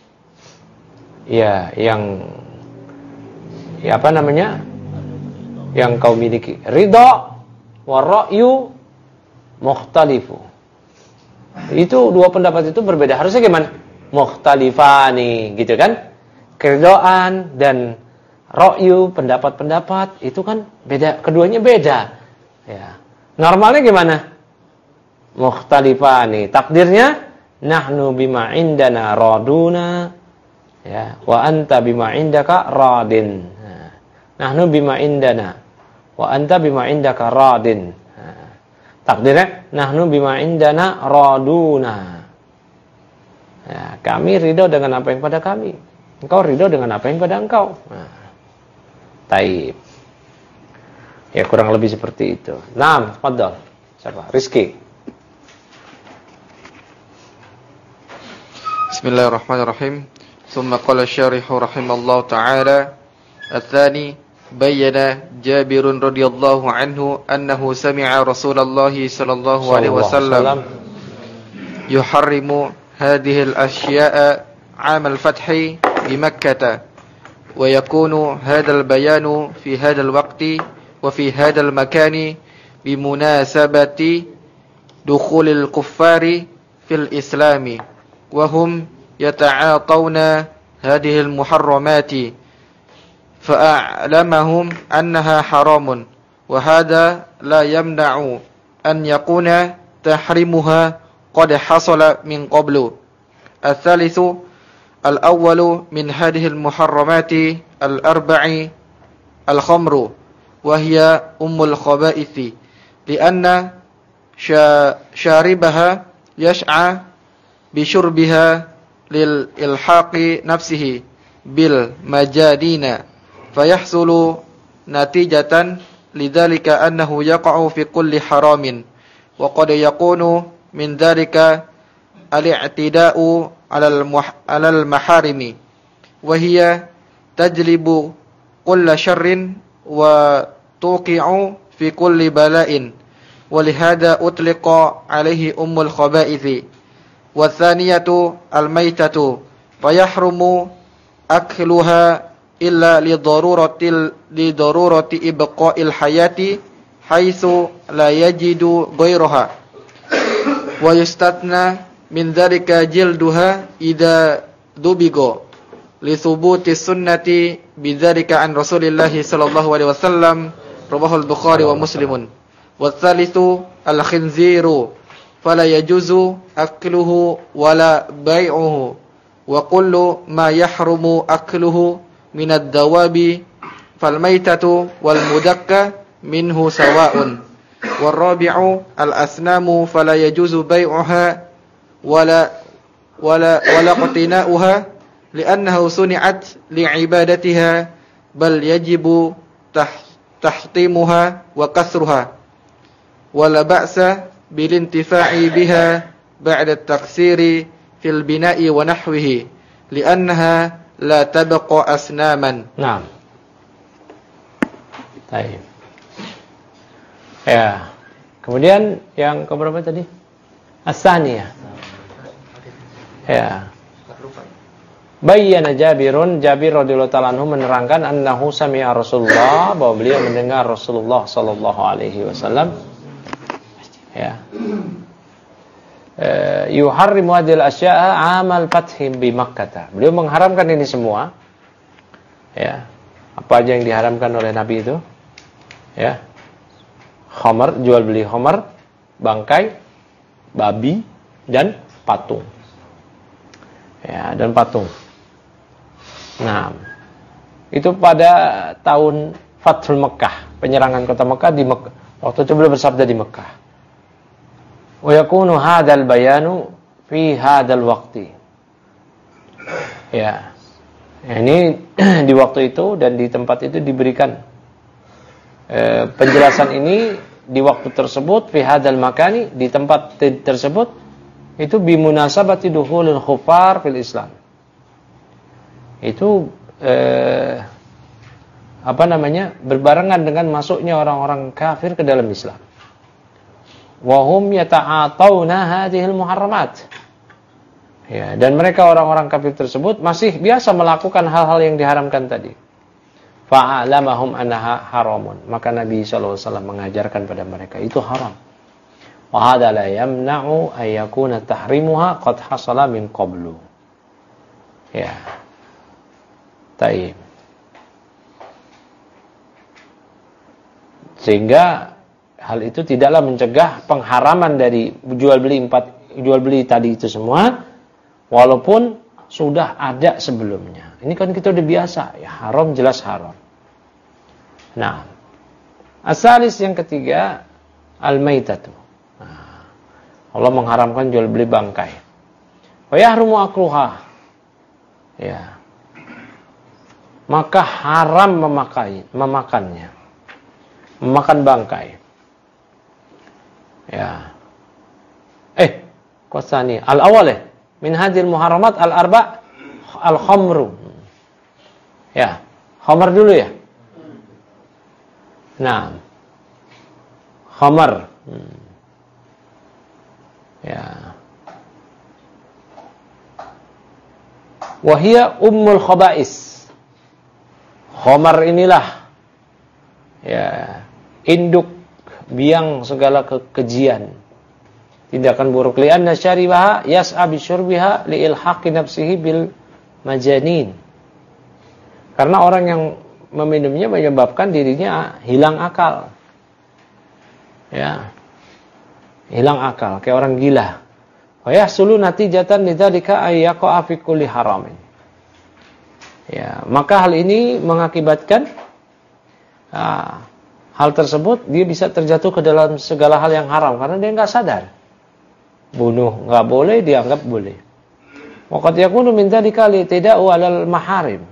Ya, yang ya apa namanya? Yang kau miliki. Ridha wa ra'yu mukhtalifu. Itu dua pendapat itu berbeda. Harusnya gimana? Mukhtalifani, gitu kan? Keridhaan dan ra'yu, pendapat-pendapat itu kan beda, keduanya beda. Ya. Normalnya gimana? Mukhtalifani. Takdirnya nahnu bima indana raduna, ya, wa anta bima indaka radin. Nah, nahnu bima indana wa anta bima indaka radin. Nah, takdirnya nahnu bima indana raduna. Ya, kami ridho dengan apa yang pada kami. Engkau ridho dengan apa yang pada engkau. Nah, taib. Ya, kurang lebih seperti itu. Naam, tafadhal. Siapa? Rizki. Bismillahirrahmanirrahim. Tsumma qala syarihu rahimallahu ta'ala ats-tsani bayyana Jabir radhiyallahu anhu annahu sami'a Rasulullah sallallahu alaihi wasallam yuharrimu hadhihi al-ashya'a 'am al-fath bi Makkah wa yakunu hadha al-bayanu fi hadha al-waqti wa fi hadha al-makani bi munasabati dukhul al-kuffari fil islami wa hum yata'atawna hadhihi al-muharramati fa'alamahum annaha haramun wa hadha la yamna'u an yakuna tahrimuha qad hasala min qablu. Al-thalithu al-awwalu min hadhihi al-muharramati al-arba'i al-khamru wa hiya ummul khaba'ithi li'anna syaribaha yash'a bishurbiha lil ilhaqi nafsihi bil majadina fayahsulu natijatan lidzalika annahu yaqa'u fi kulli haramin wa qad yakunu min dzalika al-i'tida'u 'alal al maharimi wa hiya tajlibu kulla syarrin wa tuqi'u fi kulli bala'in wa lihada utliqa 'alaihi ummul khaba'ithi wa thaniyatu al-maitatu fayahrumu akluha illa li daruratil li darurati ibqa'il hayati haitsu la yajidu ghayraha wa yustatna min dzalika jilduha idza dubigo li thubuti sunnati bidzalika an Rasulillah sallallahu alaihi wasallam rawahu al-Bukhari wa Muslimun. Wa tsalitsu al-khinziru fala yajuzu akluhu wala bai'uhu wa kullu ma yahrumu akluhu min ad-dawabi fal maitatu wal mudakka minhu sawa'un. Wal rabi'u al-asnamu fala yajuzu bai'uha wala wala wala qatina'uha li'annahu suni'at li'ibadatiha bal yajibu tah, tahtimuha wa kasruha wala ba'sa bil intifa'i biha ba'da at-taqsiri fil bina'i wa nahwihi li'annaha la tabqa asnaman. Naam. Baik. Ya. Kemudian yang keberapa tadi? As-saniyah. Ya. Bayyana Jabirun, Jabir radhiyallahu ta'ala anhu menerangkan annahu sami'a Rasulullah, bahwa beliau mendengar Rasulullah sallallahu alaihi wasallam ya. Uh, yuharrimu hadhil asya'a amal fathim bi Makkah. Beliau mengharamkan ini semua. Ya. Apa aja yang diharamkan oleh Nabi itu? Ya. Khamar, jual beli khamar, bangkai, babi dan patung. Ya, dan patung. Nah, itu pada tahun Fathul Mekah, penyerangan kota Mekah di Mekah. Waktu itu beliau bersabda di Mekah. Wa yakunu hadzal bayanu fi hadzal waqti. Ya. Ini di waktu itu dan di tempat itu diberikan e, penjelasan ini di waktu tersebut fi hadzal makani, di tempat tersebut itu bimunasabati dukhulul khufar fil Islam. Itu eh, apa namanya? berbarengan dengan masuknya orang-orang kafir ke dalam Islam. Wa hum yata'atawna hadhil muharramat. Ya, dan mereka orang-orang kafir tersebut masih biasa melakukan hal-hal yang diharamkan tadi. Fa'alamahum annaha haramun. Maka Nabi sallallahu alaihi wasallam mengajarkan pada mereka itu haram. Wa hadza la yamna'u ay yakuna tahrimuha qad hasala min qablu. Ya. Taib. Sehingga hal itu tidaklah mencegah pengharaman dari jual beli empat jual beli tadi itu semua, walaupun sudah ada sebelumnya. Ini kan kita udah biasa, ya haram jelas haram. Nah, asalis yang ketiga al-maitatu. Nah, Allah mengharamkan jual beli bangkai. Wa yahrumu akluha. Ya. Maka haram memakai, memakannya. Memakan bangkai. Ya. Eh, qasani al-awwal eh min hadhil muharramat al-arba' al-khamru. Ya, khamar dulu ya. Nah. Khamar. Hmm. Ya. Wa hiya ummul khaba'is. Khamar inilah ya induk biang segala kekejian, tindakan buruk. Li'anna syaribaha yas'a bi syurbiha li ilhaqi nafsihi bil majanin. Karena orang yang meminumnya menyebabkan dirinya hilang akal. Ya. Hilang akal kayak orang gila. Wa yahsulu natijatan lidzalika ay yaqa'a fi kulli haramin. Ya, maka hal ini mengakibatkan nah, hal tersebut dia bisa terjatuh ke dalam segala hal yang haram karena dia enggak sadar. Bunuh enggak boleh, dianggap boleh. Waqad yakunu min dzalika li tida'u 'alal maharim.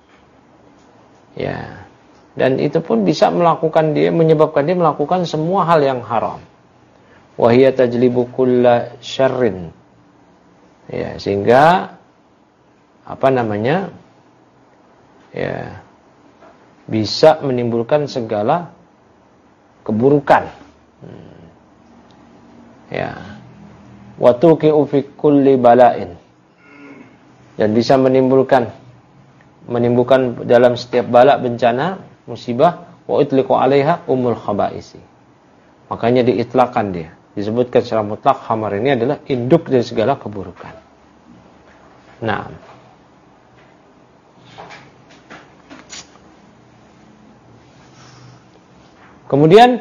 Ya. Dan itu pun bisa melakukan dia menyebabkan dia melakukan semua hal yang haram. Wa hiya tajlibu kulla syarrin. Ya, sehingga apa namanya? Ya, bisa menimbulkan segala keburukan. Hmm. Ya. Wa tuqi'u fi kulli bala'in. dan bisa menimbulkan menimbulkan dalam setiap bala, bencana, musibah. Wa utliqu 'alaiha ummul khaba'isi. Makanya diitlakkan dia. Disebutkan secara mutlak khamar ini adalah induk dari segala keburukan. Nah, kemudian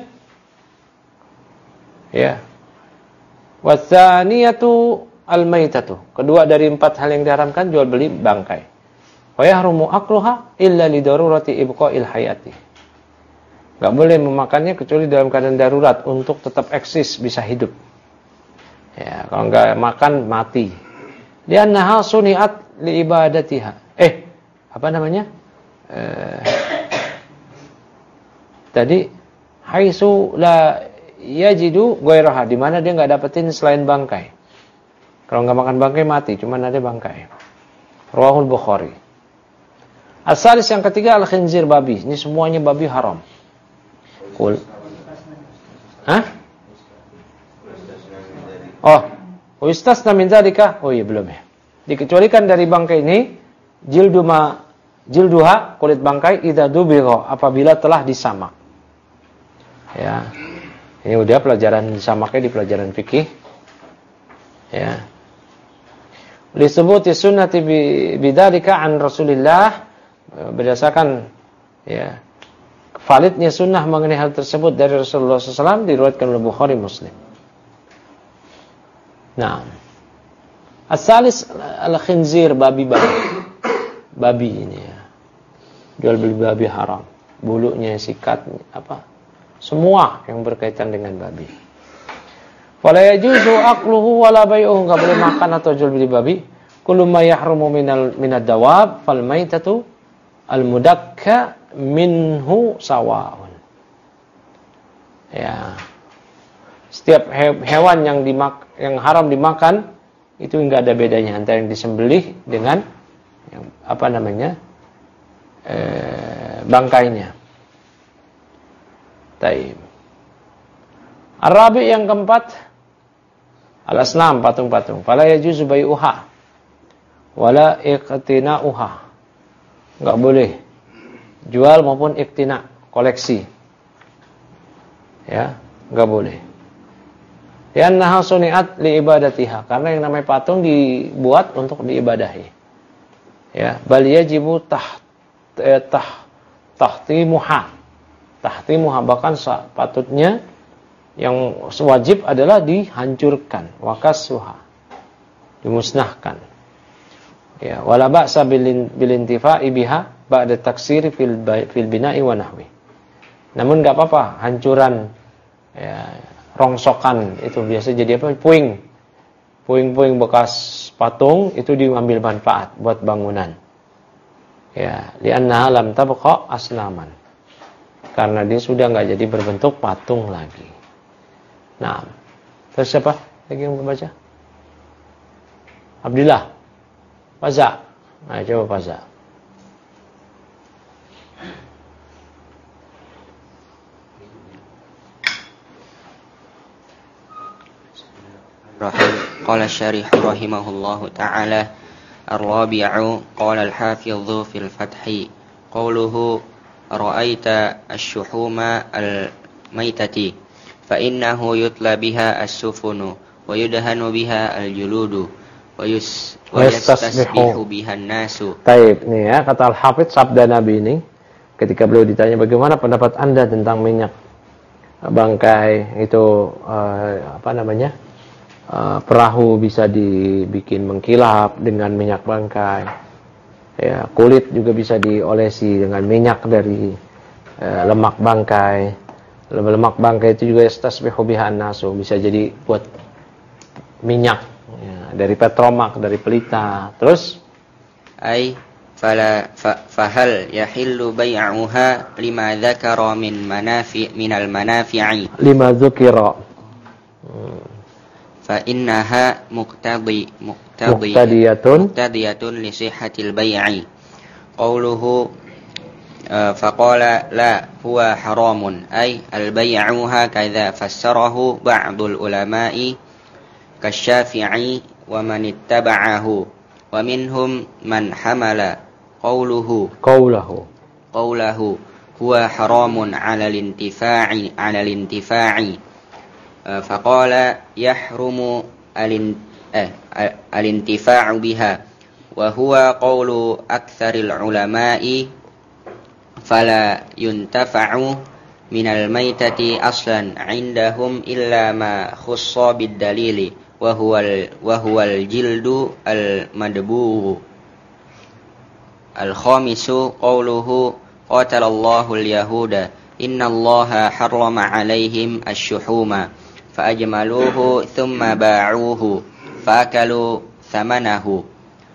ya, wasaniyatu al-maitatu. Kedua dari empat hal yang diharamkan jual beli bangkai. Wa yahrumu akluha illa li darurati ibqa'il hayati. Enggak boleh memakannya kecuali dalam keadaan darurat untuk tetap eksis, bisa hidup. Ya, kalau enggak makan mati. Li'annaha suni'at li ibadatiha. Eh, apa namanya? Eh, tadi haitsu la yajidu ghairaha, di mana dia enggak dapetin selain bangkai. Kalau enggak makan bangkai mati, cuma ada bangkai. Rawahul Bukhari. Asalis yang ketiga al-khinzir, babi. Ini semuanya babi haram. Kul. Hah? Oh, ustasna min dzalika. Oh iya belum ya. Dikecualikan dari bangkai ini jildu ma jilduha, kulit bangkai, idza dubigha, apabila telah disamak. Ya. Ini udah pelajaran disamaknya di pelajaran fikih. Ya. Disebut sunnati bidzalika an Rasulillah, berdasarkan ya validnya sunnah mengenai hal tersebut dari Rasulullah shallallahu alaihi wasallam, diriwayatkan oleh Bukhari Muslim. Nah, asalis al-khinzir, babi-babi. Babi ini ya. Jual beli babi haram. Bulunya, sikatnya, apa? Semua yang berkaitan dengan babi. Wala yajuzu aqluhu wala bai'uhu, enggak boleh makan atau jual beli babi. Kullu ma yahrumu minal minad dawab fal maitatu al-mudakka minhu sawaun. Ya. Setiap hewan yang dimak yang haram dimakan itu enggak ada bedanya antara yang disembelih dengan yang apa namanya? Eh, bangkainya. Taib. Arabi yang keempat, al-asnam, patung-patung. Fala yajuzu bai'uha wala iqtina'uha. Enggak boleh jual maupun iktina, koleksi. Ya, enggak boleh. Li'annaha suni'at li ibadatiha, karena yang namanya patung dibuat untuk diibadahi. Ya, bal yajibu taht eh, tah tahtimuha. Tahtimuha, bahkan patutnya yang wajib adalah dihancurkan, wakasuha, dimusnahkan. Ya, wala ba'sa bil intifa'i biha ba'da taksiri fil fil bina'i wa nahwi. Namun enggak apa-apa hancuran ya, rongsokan itu biasa jadi apa? Puing. Puing-puing bekas patung itu diambil manfaat buat bangunan. Ya, li'annaha lam tabqa aslaman. Karena dia sudah enggak jadi berbentuk patung lagi. Nah, terus siapa lagi yang membaca? Abdullah. Faza. Nah, coba Faza. Rahim qala syarih rahimahullahu ta'ala ar-rabi'u qala al-hafidhu fil fathi qawluhu ra'aita asy-syuhuma al-maitati fa innahu yutla biha as-sufunu wa yudhanu biha al-juludu wa yus wa yastasbihu biha an-nasu. Taib, nih ya kata al-hafidz sabda Nabi ini ketika beliau ditanya bagaimana pendapat Anda tentang minyak bangkai itu uh, apa namanya? Uh, perahu bisa dibikin mengkilap dengan minyak bangkai, ya, kulit juga bisa diolesi dengan minyak dari uh, lemak bangkai. Lemak bangkai itu juga yastasbihu biha an-nasu, bisa jadi buat minyak ya, dari petromak, dari pelita. Terus ai fala fa, fahal yahillu bai'uha lima dzakara min manafi minal manafi'i lima dzukira hmm. fa innaha muqtadi muqtadi muqtadiyatun muqtadiyatun li sihhatil bai'i qawluhu uh, faqala la huwa haramun ay al bai'u hakadha fassarahu ba'dul ulama'i kasyafi'i wa man ittaba'ahu wa minhum man hamala qawluhu qawlahu qawlahu huwa haramun 'ala al-intifa'i 'ala al-intifa'i faqala yahrumu al- eh, al-intifa'u biha wa huwa qawlu aktsaril ulama'i fala yuntafa'u minal maitati aslan 'indahum illa ma khussa bid-dalili wa huwal wa huwal jildu al-madbugh. Al-khamisu qawluhu qatalallahu al-yahuda innallaha harrama 'alaihim asy-syuhuma fa ajmaluhu thumma ba'uhu fa akalu thamanahu.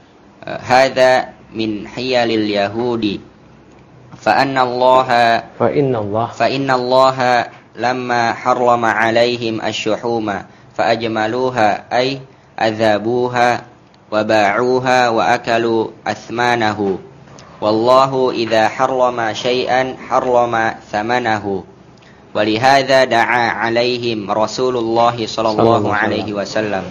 Hadza min hiyalil yahudi fa anna allaha fa inna Allah fa inna allaha lamma harrama 'alaihim asy-syuhuma fa ajmaluha ay adzabuha wa ba'uha wa akalu athmanahu. Wallahu idza harrama syai'an harrama thamanahu. Walihadza da'a 'alaihim Rasulullah sallallahu alaihi wasallam.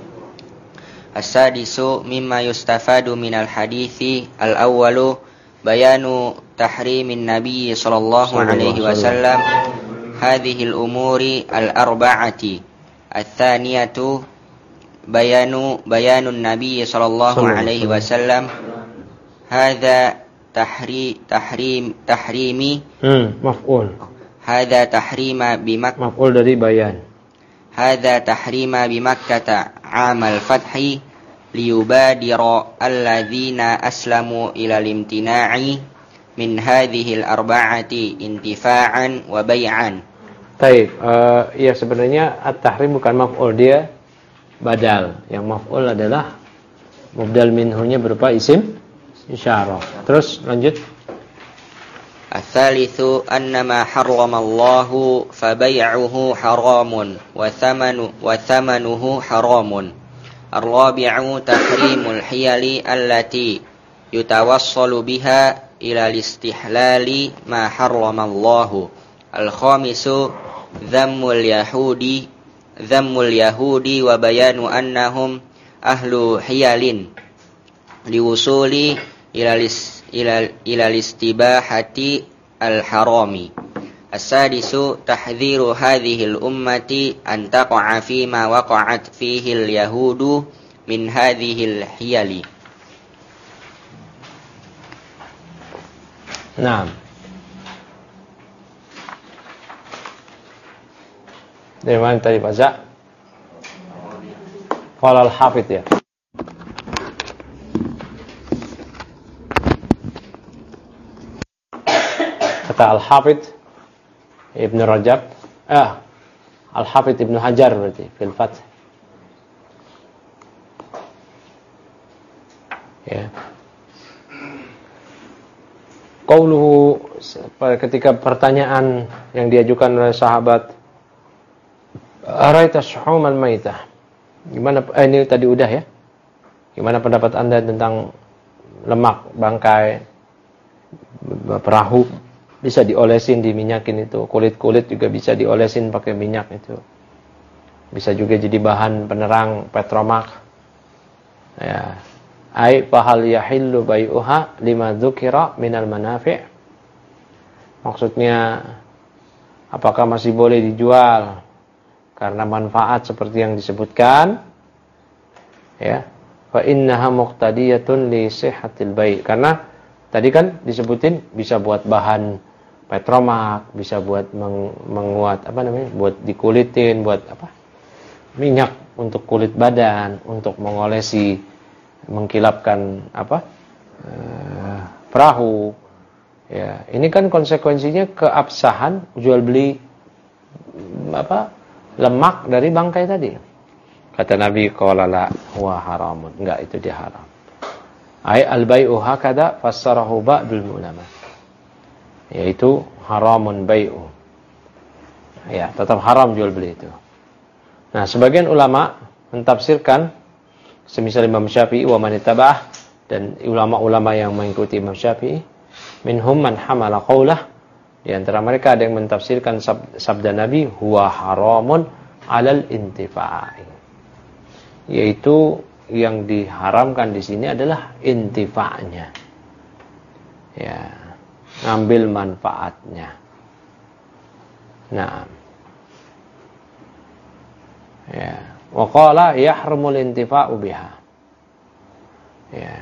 As-sadisu mimma yustafadu minal hadithi al-awwalu bayanu tahrimin Nabi sallallahu alaihi wasallam hadhihi al-umuri al-arba'ati. Ats-tsaniyatu bayanu bayanun Nabi sallallahu alaihi wasallam hadza tahri tahrim tahrimi hmm maf'ul hadza tahrima bimak maf'ul dari bayan hadza tahrima bimakkah 'amal fathi liyubadira alladzina aslamu ila limtina'i min hadhihi al-arba'ati intifa'an wa bay'an. Baik, uh, ya sebenarnya at-tahrim bukan maf'ul, dia badal. Yang maf'ul adalah mubdal minhunya berupa isim isyarah. Terus lanjut. Ats-tsalitsu annama harrama Allahu fa bay'uhu haramun wa thamanu wa thamanuhu haramun. Ar-rabi'u tahrimul hiyali allati yutawassalu biha ila al-istihlali ma harrama Allahu. Al-khamisu dhammul yahudi dhammul yahudi wa bayanu annahum ahlu hiyalin liwusuli ila ila ila istibahati al-harami. As-sadisu tahdhiru hadhihi al-ummati an taqa'a fi ma waqa'at fihi al-yahudu min hadhihi al-hiyali. Naam. Dari mana tadi Pak Za? Qala al-Hafidh ya. Kata al-Hafidh Ibn Rajab, ah, al-Hafidh Ibn Hajar berarti fil Fath. Ya. Qauluhu ketika pertanyaan yang diajukan oleh sahabat Araita syuhumal maitah. Gimana eh, ini tadi udah ya. Gimana pendapat Anda tentang lemak bangkai perahu bisa diolesin, diminyakin itu. Kulit-kulit juga bisa diolesin pakai minyak itu. Bisa juga jadi bahan penerang petromak. Ya. Ai fahal yahillu bai'uha lima dzukira minal manafi'. Maksudnya apakah masih boleh dijual karena manfaat seperti yang disebutkan, ya, fa innaha muqtadiyatun li sihhatil bai'. Karena tadi kan disebutin bisa buat bahan petromak, bisa buat meng, menguat apa namanya, buat dikulitin, buat apa? Minyak untuk kulit badan, untuk mengolesi, mengkilapkan apa? Uh, perahu. Ya, ini kan konsekuensinya keabsahan jual beli apa? Lemak dari bangkai tadi. Kata Nabi qala la huwa haramun. Enggak, itu dia haram. Ai al-bai'u hakada fassarahu ba'dul ulama. Yaitu haramun bai'u. Ya, tetap haram jual beli itu. Nah, sebagian ulama mentafsirkan semisal Imam Syafi'i wa man ittaba'ah, dan ulama-ulama yang mengikuti Imam Syafi'i, minhum man hamala qaulah. Di antara mereka ada yang mentafsirkan sabda Nabi huwa haramun alal intifa'i, yaitu yang diharamkan di sini adalah intifa'nya. Ya, ngambil manfaatnya. Nah. Ya, wa qala yahrumul intifa'u biha. Ya.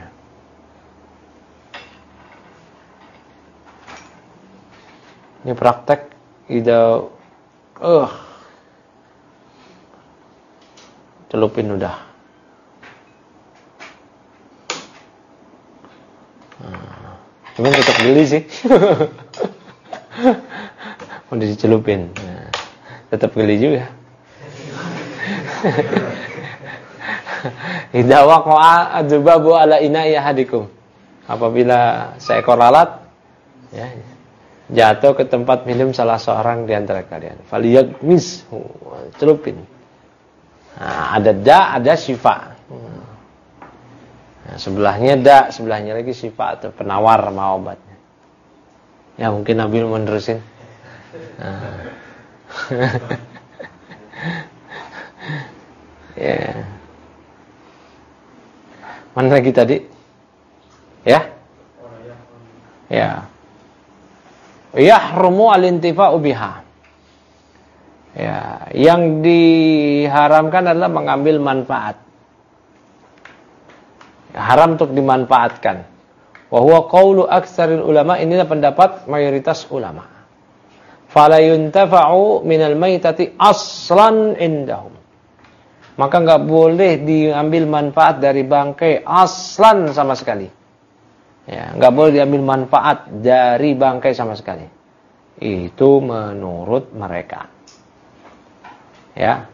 Ini praktek ida uh celupin udah. Nah, cuman tetap geli sih. Udah dicelupin. Nah, tetap geli juga. Idza waqa'a adzubabu ala ina'i ahadikum. Apabila seekor lalat ya, jatuh ke tempat minum salah seorang di antara kalian, faliyagmis, celupin. Nah, ada da, ada syifa. Nah, sebelahnya da, sebelahnya lagi syifa atau penawar sama obatnya. Ya mungkin Nabil menerusin. Nah. Ya. Mana lagi tadi? Ya? Ya. Yahrumu al-intifa'u biha. Ya, yang diharamkan adalah mengambil manfaat. Haram untuk dimanfaatkan. Wa huwa qaulu aktsaril ulama, inilah pendapat mayoritas ulama. Fala yuntafa'u minal maitati aslan indahum. Maka enggak boleh diambil manfaat dari bangkai aslan sama sekali. Ya, enggak boleh diambil manfaat dari bangkai sama sekali. Itu menurut mereka. Ya.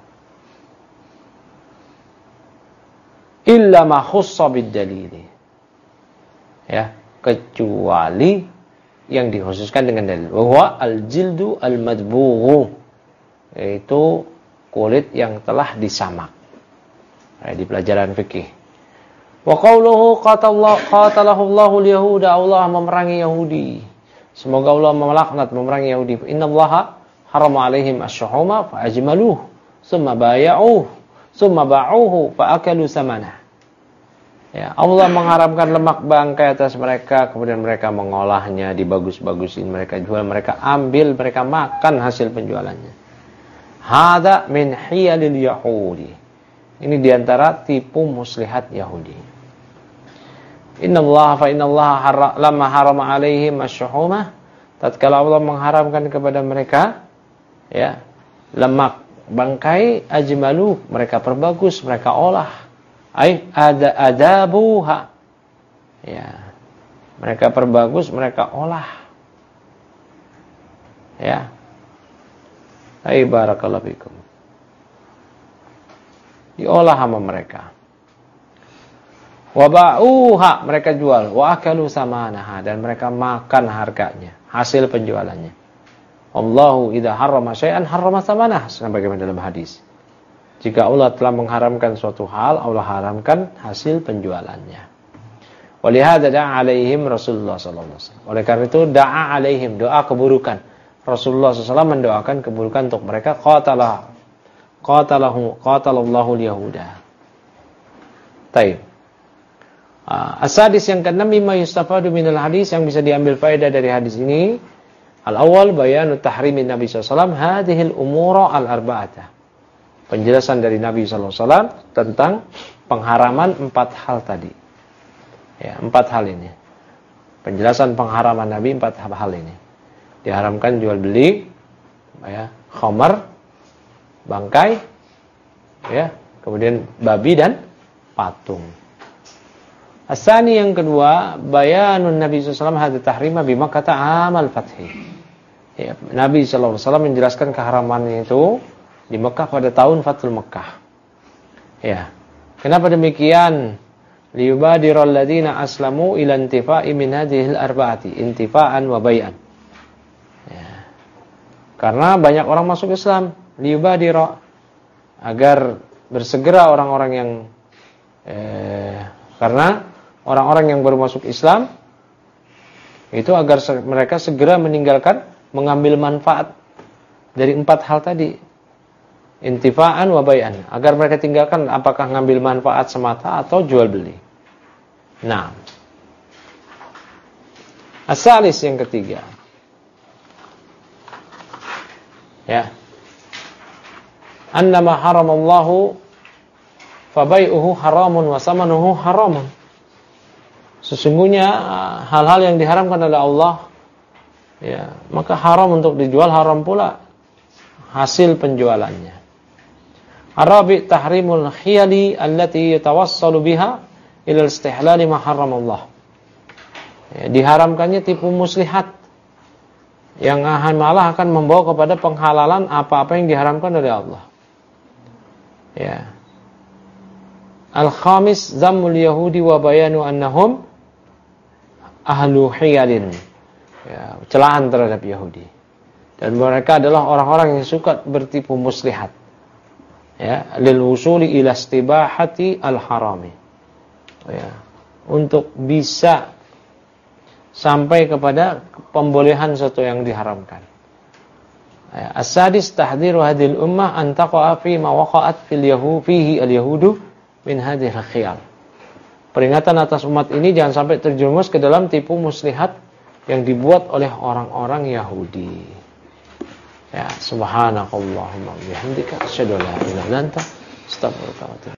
Illa ma khussa bid-dalil. Ya, kecuali yang dikhususkan dengan dalil. Bahwa al-jildu al-madbughu, yaitu kulit yang telah disamak. Ya, di pelajaran fikih. Wa qauluhu qatalahu Allahu al-yahuda, Allah memerangi Yahudi. Semoga Allah melaknat memerangi Yahudi. Innallaha harama alaihim asy-syuhuma fa ajmaluhu, tsumma bay'uhu, tsumma ba'uhu fa akalu samanah. Ya, Allah mengharamkan lemak bangkai atas mereka, kemudian mereka mengolahnya, dibagus-bagusin, mereka jual, mereka ambil, mereka makan hasil penjualannya. Hada min hiyalil yahudi. Ini diantara tipu muslihat Yahudi. Innallaha fa innallaha lamma harama alaihim asy-syuhuma, tatkala Allah mengharamkan kepada mereka ya lemak bangkai, ajmalu, mereka perbagus, mereka olah, ai ada adabuha, ya mereka perbagus, mereka olah, ya. Ai barakallahu fikum, diolah sama mereka. Wa ba'uha, mereka jual, wa akalu samanaha, dan mereka makan harganya, hasil penjualannya. Allahu idza harrama syai'an harrama samanah, sebagaimana dalam hadis. Jika Allah telah mengharamkan suatu hal, Allah haramkan hasil penjualannya. Walihada da'a alaihim Rasulullah sallallahu alaihi wasallam. Oleh karena itu da'a alaihim, doa keburukan. Rasulullah sallallahu alaihi wasallam mendoakan keburukan untuk mereka. Qatalah qatalahu qatalallahu al-yahuda. Taib. As-sadis yang keenam, mimma yustafadu minal hadis, yang bisa diambil faedah dari hadis ini. Al-awwal bayanu tahrimin Nabi sallallahu alaihi wasallam hadhil umura al-arba'ata. Penjelasan dari Nabi sallallahu alaihi wasallam tentang pengharaman empat hal tadi. Ya, empat hal ini. Penjelasan pengharaman Nabi empat hal ini. Diharamkan jual beli, ya, khamar, bangkai, ya, kemudian babi dan patung. Asani yang kedua, bayanun Nabi sallallahu alaihi wasallam hadza tahrima bima kata amal fathi. Ya, Nabi sallallahu alaihi wasallam menjelaskan keharamannya itu di Mekah pada tahun Fathul Mekah. Ya. Kenapa demikian? Liyubadiral ladzina aslamu ila intifa'i min hadhil arba'ati, intifa'an wa bai'an. Ya. Karena banyak orang masuk Islam, liyubadira, agar bersegera orang-orang yang eh, karena orang-orang yang baru masuk Islam itu agar mereka segera meninggalkan, mengambil manfaat dari empat hal tadi. intifa'an wa bai'an, agar mereka tinggalkan apakah ngambil manfaat semata atau jual beli. Nah, asalis yang ketiga, ya, annama haramallahu fabai'uhu haramun wa samanuhu haramun. Sesungguhnya hal-hal yang diharamkan oleh Allah, ya, maka haram untuk dijual, haram pula hasil penjualannya. Arabi tahrimul khiyali allati yatawassalu biha ila istihlali ma haramallah. Ya, diharamkannya tipu muslihat yang malah akan membawa kepada penghalalan apa-apa yang diharamkan oleh Allah. Ya. Al-khamis zammul yahudi wa bayanu annahum ahlu hiyalin. Ya, celaan terhadap Yahudi. Dan mereka adalah orang-orang yang suka bertipu muslihat. Ya, lil wusuli ila istibahati al-harami. Ya, untuk bisa sampai kepada pembolehan sesuatu yang diharamkan. Ya, as-sadis tahdhiru hadhil ummah an taqa'a fi ma waqa'at fil yahu fihi al-yahudu min hadhil khiyal. Peringatan atas umat ini jangan sampai terjerumus ke dalam tipu muslihat yang dibuat oleh orang-orang Yahudi. Ya, subhanakallahumma wa bihamdika asyhadu an la ilaha illa anta astaghfiruka wa atubu ilaik.